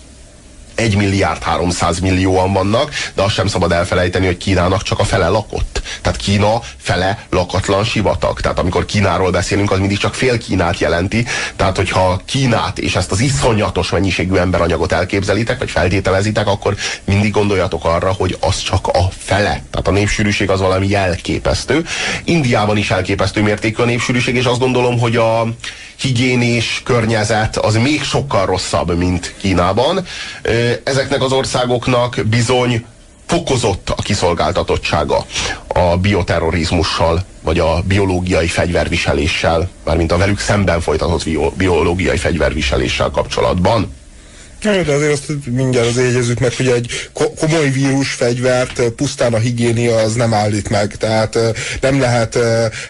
1.300.000.000-an vannak, de azt sem szabad elfelejteni, hogy Kínának csak a fele lakott. Tehát Kína fele lakatlan sivatag. Tehát amikor Kínáról beszélünk, az mindig csak fél Kínát jelenti. Tehát hogyha Kínát és ezt az iszonyatos mennyiségű emberanyagot elképzelitek, vagy feltételezitek, akkor mindig gondoljatok arra, hogy az csak a fele. Tehát a népsűrűség az valami elképesztő. Indiában is elképesztő mértékű a népsűrűség, és azt gondolom, hogy a higiénés környezet az még sokkal rosszabb, mint Kínában. Ezeknek az országoknak bizony fokozott a kiszolgáltatottsága a bioterrorizmussal, vagy a biológiai fegyverviseléssel, mármint a velük szemben folytatott biológiai fegyverviseléssel kapcsolatban. De azért azt mindjárt azért jegyezzük meg, hogy egy komoly vírusfegyvert pusztán a higiénia az nem állít meg, tehát nem lehet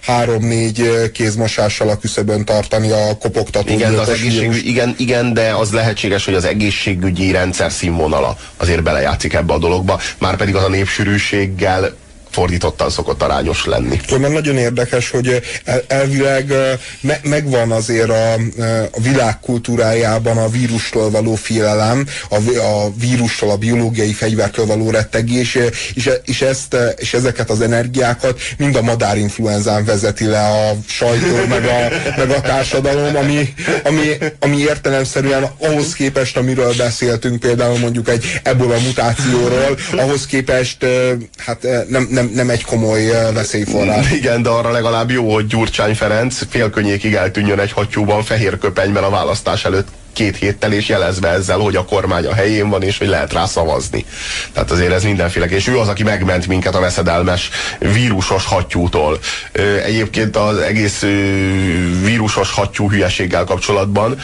3-4 kézmosással a küszöbön tartani a kopogtató. Igen, de az lehetséges, hogy az egészségügyi rendszer színvonala azért belejátszik ebbe a dologba, márpedig az a népsűrűséggel fordítottan szokott arányos lenni. Mert nagyon érdekes, hogy elvileg megvan azért a világ kultúrájában a vírustól való félelem, a vírustól, a biológiai fegyvertől való rettegés, és ezeket az energiákat mind a madárinfluenzán vezeti le a sajtó, meg a társadalom, ami értelemszerűen ahhoz képest, amiről beszéltünk, például mondjuk egy ebola mutációról, ahhoz képest hát nem egy komoly veszélyforrás. Igen, de arra legalább jó, hogy Gyurcsány Ferenc félkönnyékig eltűnjön egy hattyúban fehér köpenyben a választás előtt 2 héttel, és jelezve ezzel, hogy a kormány a helyén van, és hogy lehet rá szavazni. Tehát azért ez mindenféle. És ő az, aki megment minket a veszedelmes vírusos hattyútól. Egyébként az egész vírusos hattyú hülyeséggel kapcsolatban,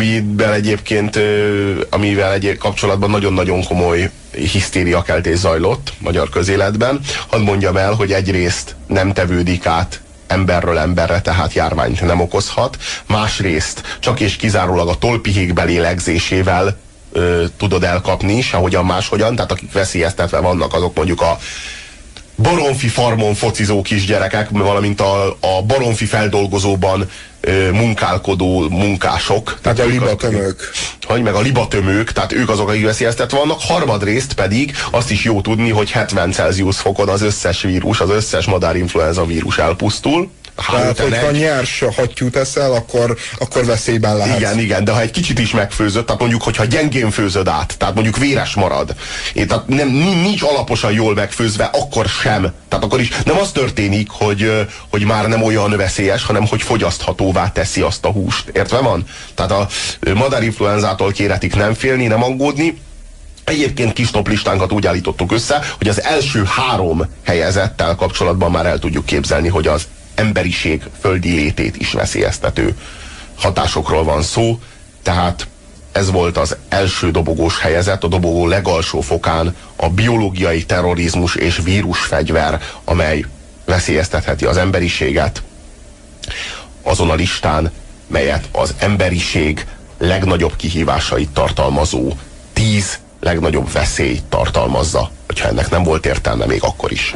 amivel kapcsolatban nagyon-nagyon komoly hisztériakeltés zajlott magyar közéletben. Hadd mondjam el, hogy egyrészt nem tevődik át emberről emberre, tehát járványt nem okozhat. Másrészt csak és kizárólag a tollpihék belélegzésével tudod elkapni, sehogyan máshogyan, tehát akik veszélyeztetve vannak, azok mondjuk a baromfi farmon focizó kisgyerekek, valamint a baromfi feldolgozóban munkálkodó munkások. Tehát a libatömők. Meg a libatömők, tehát ők azok, akik veszélyeztetve vannak. Harmadrészt pedig azt is jó tudni, hogy 70 Celsius fokon az összes vírus, az összes madárinfluenza vírus elpusztul. Tehát, hogyha nyers hattyút eszel, akkor veszélyben lehetsz. Igen, de ha egy kicsit is megfőzött, tehát mondjuk, hogyha gyengén főzöd át, tehát mondjuk véres marad, tehát nincs alaposan jól megfőzve, akkor sem. Tehát akkor is nem az történik, hogy már nem olyan veszélyes, hanem hogy fogyaszthatóvá teszi azt a húst. Értve van? Tehát a madárinfluenzától kéretik nem félni, nem aggódni. Egyébként kis toplistánkat úgy állítottuk össze, hogy az első 3 helyezettel kapcsolatban már el tudjuk képzelni, hogy az emberiség földi létét is veszélyeztető hatásokról van szó, tehát ez volt az első dobogós helyezet, a dobogó legalsó fokán a biológiai terrorizmus és vírusfegyver, amely veszélyeztetheti az emberiséget, azon a listán, melyet az emberiség legnagyobb kihívásait tartalmazó 10 legnagyobb veszélyt tartalmazza, hogyha ennek nem volt értelme még akkor is.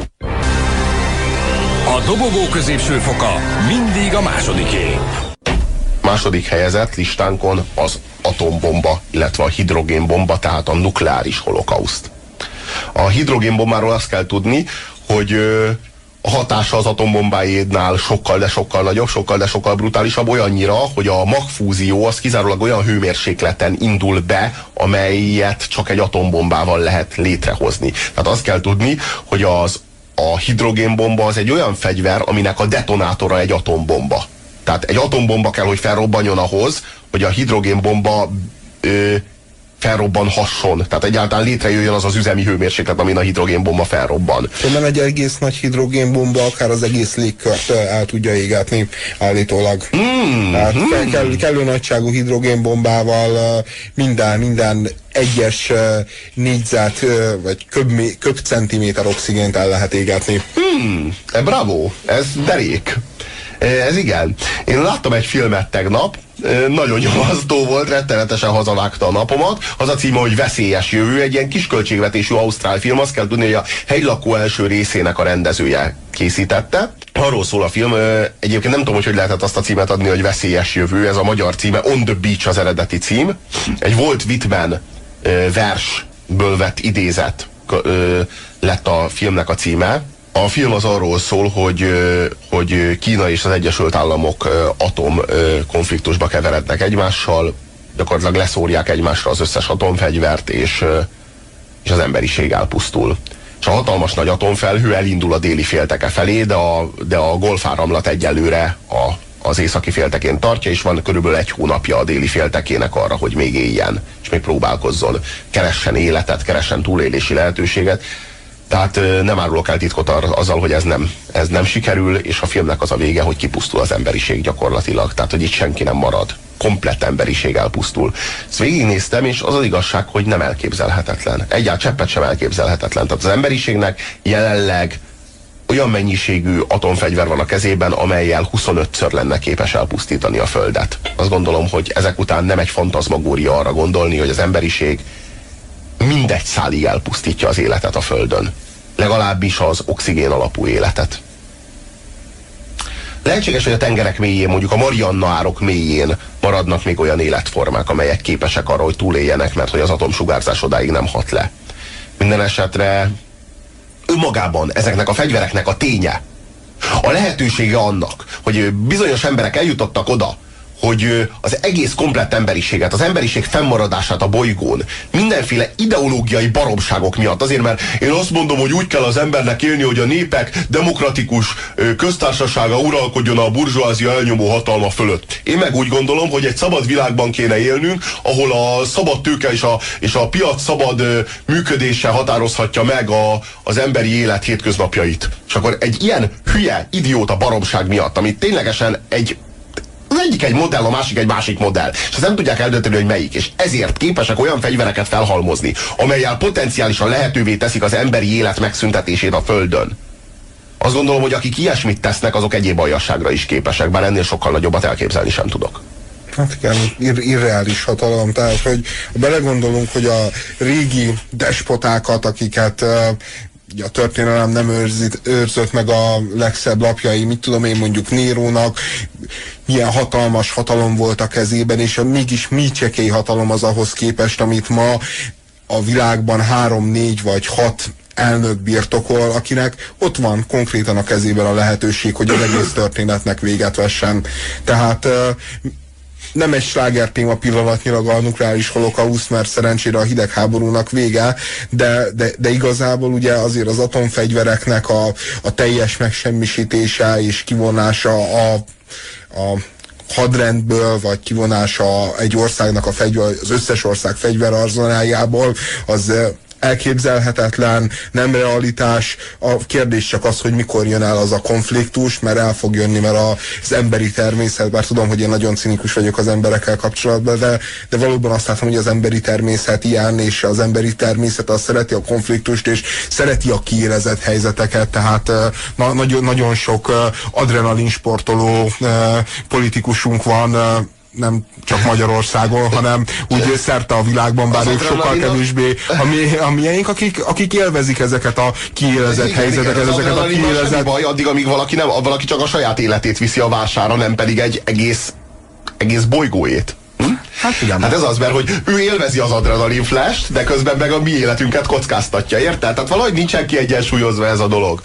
A dobogó középső foka mindig a másodiké. Második helyezett listánkon az atombomba, illetve a hidrogénbomba, tehát a nukleáris holokauszt. A hidrogénbombáról azt kell tudni, hogy a hatása az atombombájénál sokkal, de sokkal nagyobb, sokkal, de sokkal brutálisabb, olyannyira, hogy a magfúzió az kizárólag olyan hőmérsékleten indul be, amelyet csak egy atombombával lehet létrehozni. Tehát azt kell tudni, hogy a hidrogénbomba az egy olyan fegyver, aminek a detonátora egy atombomba. Tehát egy atombomba kell, hogy felrobbanjon ahhoz, hogy a hidrogénbomba felrobbanhasson. Tehát egyáltalán létrejöjjön az az üzemi hőmérséklet, amin a hidrogénbomba felrobban. Nem egy egész nagy hidrogénbomba, akár az egész légkört el tudja égetni állítólag. Tehát kellő nagyságú hidrogénbombával minden egyes négyzet vagy köbcentiméter oxigént el lehet égetni. Bravo, ez derék. Ez igen. Én láttam egy filmet tegnap, nagyon nyomasztó volt, rettenetesen hazavágta a napomat. Az a címe, hogy Veszélyes jövő, egy ilyen kisköltségvetésű ausztrál film. Azt kell tudni, hogy a Hegylakó első részének a rendezője készítette. Arról szól a film, egyébként nem tudom, hogy lehetett azt a címet adni, hogy Veszélyes jövő, ez a magyar címe, On the Beach az eredeti cím. Egy Walt Whitman versből vett idézet lett a filmnek a címe. A film az arról szól, hogy Kína és az Egyesült Államok atom konfliktusba keverednek egymással, gyakorlatilag leszórják egymásra az összes atomfegyvert, és az emberiség elpusztul. És a hatalmas nagy atomfelhő elindul a déli félteke felé, de a golfáramlat egyelőre az északi féltekén tartja, és van körülbelül 1 hónapja a déli féltekének arra, hogy még éljen, és még próbálkozzon, keressen életet, keressen túlélési lehetőséget. Tehát nem árulok el titkot azzal, hogy ez nem sikerül, és a filmnek az a vége, hogy kipusztul az emberiség gyakorlatilag. Tehát, hogy itt senki nem marad. Komplett emberiség elpusztul. Ezt végignéztem, és az az igazság, hogy nem elképzelhetetlen. Egyáltalán cseppet sem elképzelhetetlen. Tehát az emberiségnek jelenleg olyan mennyiségű atomfegyver van a kezében, amellyel 25-ször lenne képes elpusztítani a Földet. Azt gondolom, hogy ezek után nem egy fantazmagória arra gondolni, hogy az emberiség mindegy szálig elpusztítja az életet a Földön. Legalábbis az oxigén alapú életet. Lehetséges, hogy a tengerek mélyén, mondjuk a Marianna árok mélyén maradnak még olyan életformák, amelyek képesek arra, hogy túléljenek, mert hogy az atomsugárzás odáig nem hat le. Minden esetre önmagában ezeknek a fegyvereknek a ténye, a lehetősége annak, hogy bizonyos emberek eljutottak oda, hogy az egész komplett emberiséget, az emberiség fennmaradását a bolygón mindenféle ideológiai baromságok miatt, azért mert én azt mondom, hogy úgy kell az embernek élni, hogy a népek demokratikus köztársasága uralkodjon a burzsóázia elnyomó hatalma fölött. Én meg úgy gondolom, hogy egy szabad világban kéne élnünk, ahol a szabad tőke és a piac szabad működése határozhatja meg az emberi élet hétköznapjait. És akkor egy ilyen hülye, idióta baromság miatt, amit ténylegesen az egyik egy modell, a másik egy másik modell. És azt nem tudják eldönteni, hogy melyik. És ezért képesek olyan fegyvereket felhalmozni, amellyel potenciálisan lehetővé teszik az emberi élet megszüntetését a Földön. Azt gondolom, hogy akik ilyesmit tesznek, azok egyéb aljasságra is képesek, bár ennél sokkal nagyobbat elképzelni sem tudok. Hát igen, irreális hatalom. Tehát, hogy belegondolunk, hogy a régi despotákat, akiket a történelem nem őrzött meg a legszebb lapjai, mit tudom én, mondjuk Nérónak, milyen hatalmas hatalom volt a kezében, és mégis mi csekély hatalom az ahhoz képest, amit ma a világban 3, 4 vagy 6 elnök birtokol, akinek ott van konkrétan a kezében a lehetőség, hogy az egész történetnek véget vessen. Tehát nem egy sláger téma pillanatnyilag a nukleáris holokauszt, mert szerencsére a hidegháborúnak vége, de igazából ugye azért az atomfegyvereknek a teljes megsemmisítése és kivonása a hadrendből, vagy kivonása egy országnak az összes ország fegyverarzenájából, az elképzelhetetlen, nem realitás. A kérdés csak az, hogy mikor jön el az a konfliktus, mert el fog jönni, mert az emberi természet, bár tudom, hogy én nagyon cinikus vagyok az emberekkel kapcsolatban, de valóban azt látom, hogy az emberi természet ilyen, és az emberi természet az szereti a konfliktust, és szereti a kiélezett helyzeteket, tehát nagyon sok adrenalinsportoló politikusunk van, nem csak Magyarországon, hanem úgy szerte a világban, bár ők sokkal kevésbé a miénk, akik élvezik ezeket a kiélezett helyzeteket, ezeket a kiélezett... baj, addig, amíg valaki csak a saját életét viszi a vására, nem pedig egy egész bolygóét. Hát igen. Hát ez az, mert hogy ő élvezi az adrenalin flash-t, de közben meg a mi életünket kockáztatja, érted? Tehát valahogy nincsen kiegyensúlyozva ez a dolog.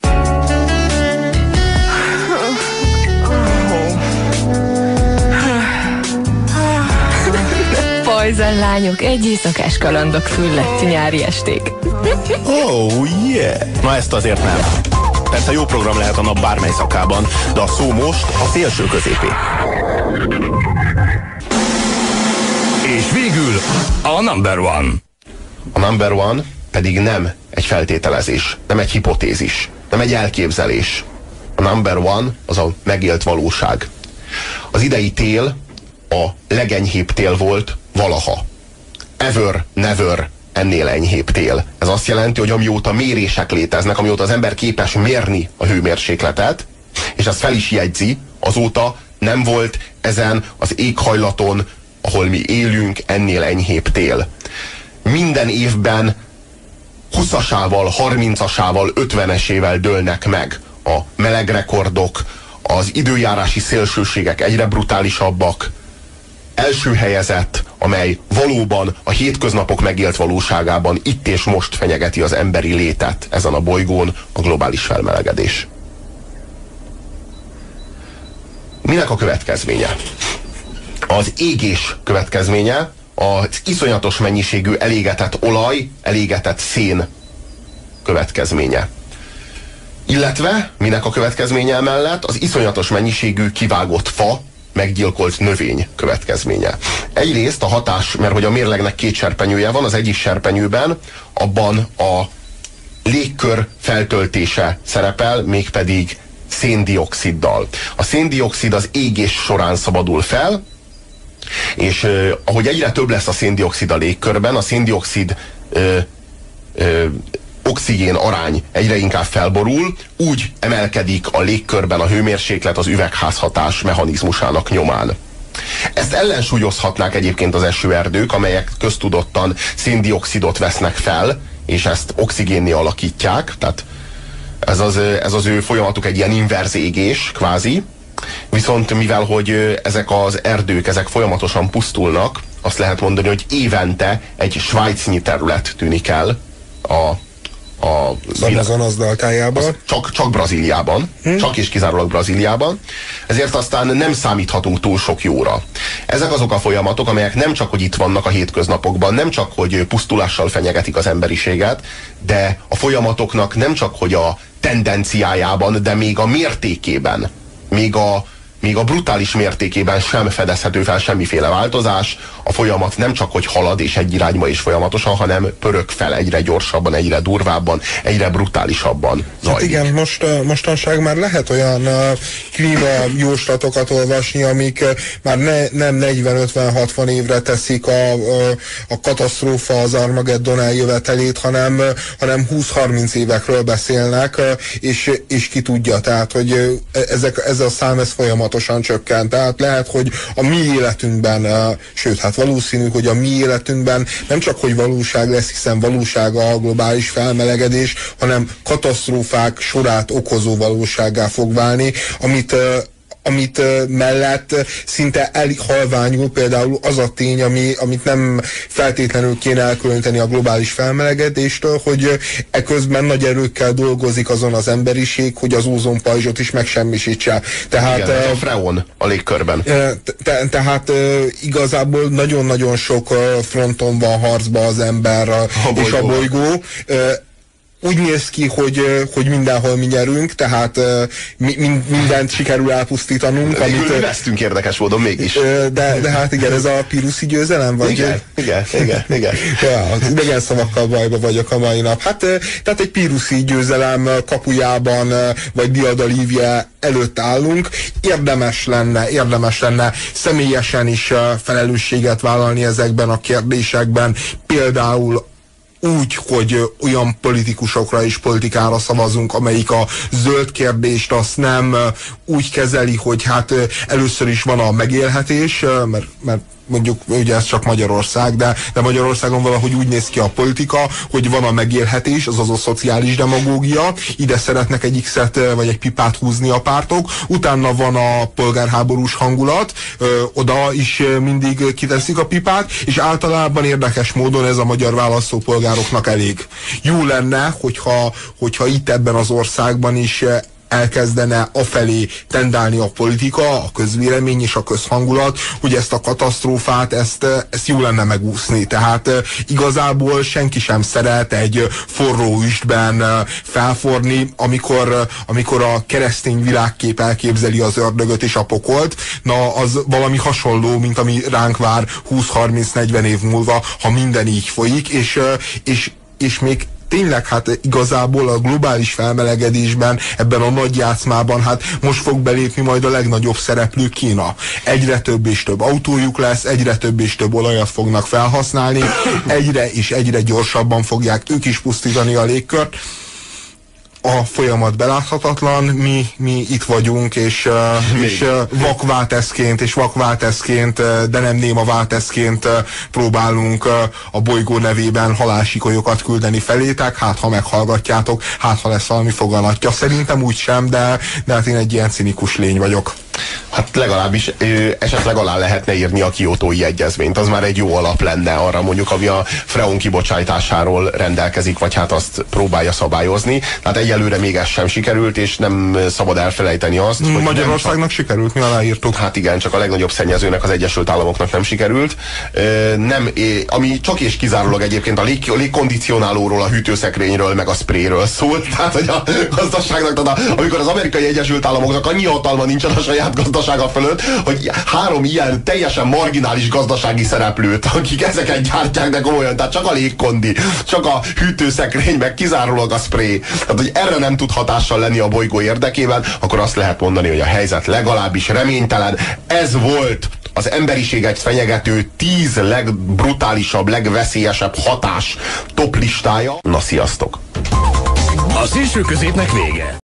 Pajzan lányok, egy éjszakás kalandok fülletti nyári esték. Oh yeah! Na ezt azért nem. Persze jó program lehet a nap bármely szakában, de a szó most a szélső középé. És végül a number one. A number one pedig nem egy feltételezés, nem egy hipotézis, nem egy elképzelés. A number one az a megélt valóság. Az idei tél a legenyhébb tél volt valaha. Ever, never ennél enyhébb tél. Ez azt jelenti, hogy amióta mérések léteznek, amióta az ember képes mérni a hőmérsékletet, és ezt fel is jegyzi, azóta nem volt ezen az éghajlaton, ahol mi élünk, ennél enyhébb tél. Minden évben 20-asával, 30-asával, 50-esével dőlnek meg a melegrekordok, az időjárási szélsőségek egyre brutálisabbak. Első helyezett, amely valóban a hétköznapok megélt valóságában itt és most fenyegeti az emberi létet ezen a bolygón, a globális felmelegedés. Minek a következménye? Az égés következménye az iszonyatos mennyiségű elégetett olaj, elégetett szén következménye. Illetve minek a következménye mellett az iszonyatos mennyiségű kivágott fa, meggyilkolt növény következménye. Egyrészt a hatás, mert hogy a mérlegnek két serpenyője van, az egyik serpenyőben abban a légkör feltöltése szerepel, mégpedig széndioxiddal. A széndioxid az égés során szabadul fel, és ahogy egyre több lesz a széndioxid a légkörben, a széndioxid oxigén arány egyre inkább felborul, úgy emelkedik a légkörben a hőmérséklet az üvegházhatás mechanizmusának nyomán. Ezt ellensúlyozhatnák egyébként az esőerdők, amelyek köztudottan széndioxidot vesznek fel, és ezt oxigénné alakítják, tehát ez az ő folyamatuk egy ilyen inverz égés, kvázi. Viszont mivel, hogy ezek az erdők, ezek folyamatosan pusztulnak, azt lehet mondani, hogy évente egy svájcnyi terület tűnik el az Amazonas deltájában. Csak Brazíliában. Csak és kizárólag Brazíliában. Ezért aztán nem számíthatunk túl sok jóra. Ezek azok a folyamatok, amelyek nem csak, hogy itt vannak a hétköznapokban, nem csak, hogy pusztulással fenyegetik az emberiséget, de a folyamatoknak nem csak, hogy a tendenciájában, de még a mértékében, még a brutális mértékében sem fedezhető fel semmiféle változás. A folyamat nem csak, hogy halad és egy irányba is folyamatosan, hanem pörög fel egyre gyorsabban, egyre durvábban, egyre brutálisabban zajlik. Hát igen, mostanság már lehet olyan klímajóslatokat olvasni, amik már nem 40-50-60 évre teszik a katasztrófa, az Armageddon eljövetelét, hanem 20-30 évekről beszélnek, és ki tudja, tehát, hogy ez a szám ez folyamatosan csökkent. Tehát lehet, hogy a mi életünkben, sőt, hát valószínű, hogy a mi életünkben nem csak, hogy valóság lesz, hiszen valóság a globális felmelegedés, hanem katasztrófák sorát okozó valósággá fog válni, amit mellett szinte elhalványul például az a tény, amit nem feltétlenül kéne elkülöníteni a globális felmelegedéstől, hogy eközben nagy erőkkel dolgozik azon az emberiség, hogy az ózonpajzsot is megsemmisítse. Tehát, igen, a freon a légkörben. Tehát igazából nagyon-nagyon sok fronton van harcba az ember és a bolygó. Úgy néz ki, hogy mindenhol mi nyerünk, tehát mindent sikerül elpusztítanunk. Amit vesztünk érdekes módon mégis. De hát igen, ez a píruszi győzelem? Vagy? Igen. Ja, az idegen szavakkal bajba vagyok a mai nap. Hát, tehát egy píruszi győzelem kapujában, vagy Diada Lívia előtt állunk. Érdemes lenne személyesen is felelősséget vállalni ezekben a kérdésekben, például úgy, hogy olyan politikusokra és politikára szavazunk, amelyik a zöld kérdést azt nem úgy kezeli, hogy hát először is van a megélhetés, mert mondjuk ugye ez csak Magyarország, de Magyarországon valahogy úgy néz ki a politika, hogy van a megélhetés, azaz a szociális demagógia, ide szeretnek egy X-et vagy egy pipát húzni a pártok, utána van a polgárháborús hangulat, oda is mindig kiteszik a pipát, és általában érdekes módon ez a magyar választópolgároknak elég. Jó lenne, hogyha itt ebben az országban is elkezdene afelé tendálni a politika, a közvélemény és a közhangulat, hogy ezt a katasztrófát, ezt jó lenne megúszni. Tehát igazából senki sem szeret egy forró üstben felforni, amikor a keresztény világkép elképzeli az ördögöt és a pokolt. Na, az valami hasonló, mint ami ránk vár 20-30-40 év múlva, ha minden így folyik, és még tényleg hát igazából a globális felmelegedésben, ebben a nagy játszmában hát most fog belépni majd a legnagyobb szereplő, Kína. Egyre több és több autójuk lesz, egyre több és több olajat fognak felhasználni, egyre és egyre gyorsabban fogják ők is pusztítani a légkört. A folyamat beláthatatlan, mi itt vagyunk, és vakválteszként, de nem néma válteszként próbálunk a bolygó nevében halálsikolyokat küldeni felétek, hát ha meghallgatjátok, hát ha lesz valami foganatja. Szerintem úgysem, de hát én egy ilyen cinikus lény vagyok. Hát legalábbis esetleg alá lehetne írni a Kiotói Egyezményt, az már egy jó alap lenne arra, mondjuk, ami a freon kibocsátásáról rendelkezik, vagy hát azt próbálja szabályozni. Tehát egyelőre még ez sem sikerült, és nem szabad elfelejteni azt, hogy Magyarországnak sikerült, mi aláírtuk. Hát igen, csak a legnagyobb szennyezőnek, az Egyesült Államoknak nem sikerült. Ami csak és kizárólag egyébként a légkondicionálóról, a hűtőszekrényről, meg a sprayről szól. Tehát, hogy a gazdaságnak, amikor az Amerikai Egyesült Államoknak annyi hatalma nincsen a saját gazdasága fölött, hogy 3 ilyen teljesen marginális gazdasági szereplőt, akik ezeket gyártják, de komolyan, tehát csak a légkondi, csak a hűtőszekrény, meg kizárólag a spray. Tehát, hogy erre nem tud hatással lenni a bolygó érdekében, akkor azt lehet mondani, hogy a helyzet legalábbis reménytelen. Ez volt az emberiséget fenyegető 10 legbrutálisabb, legveszélyesebb hatás top listája. Na, sziasztok! A szélső középnek vége.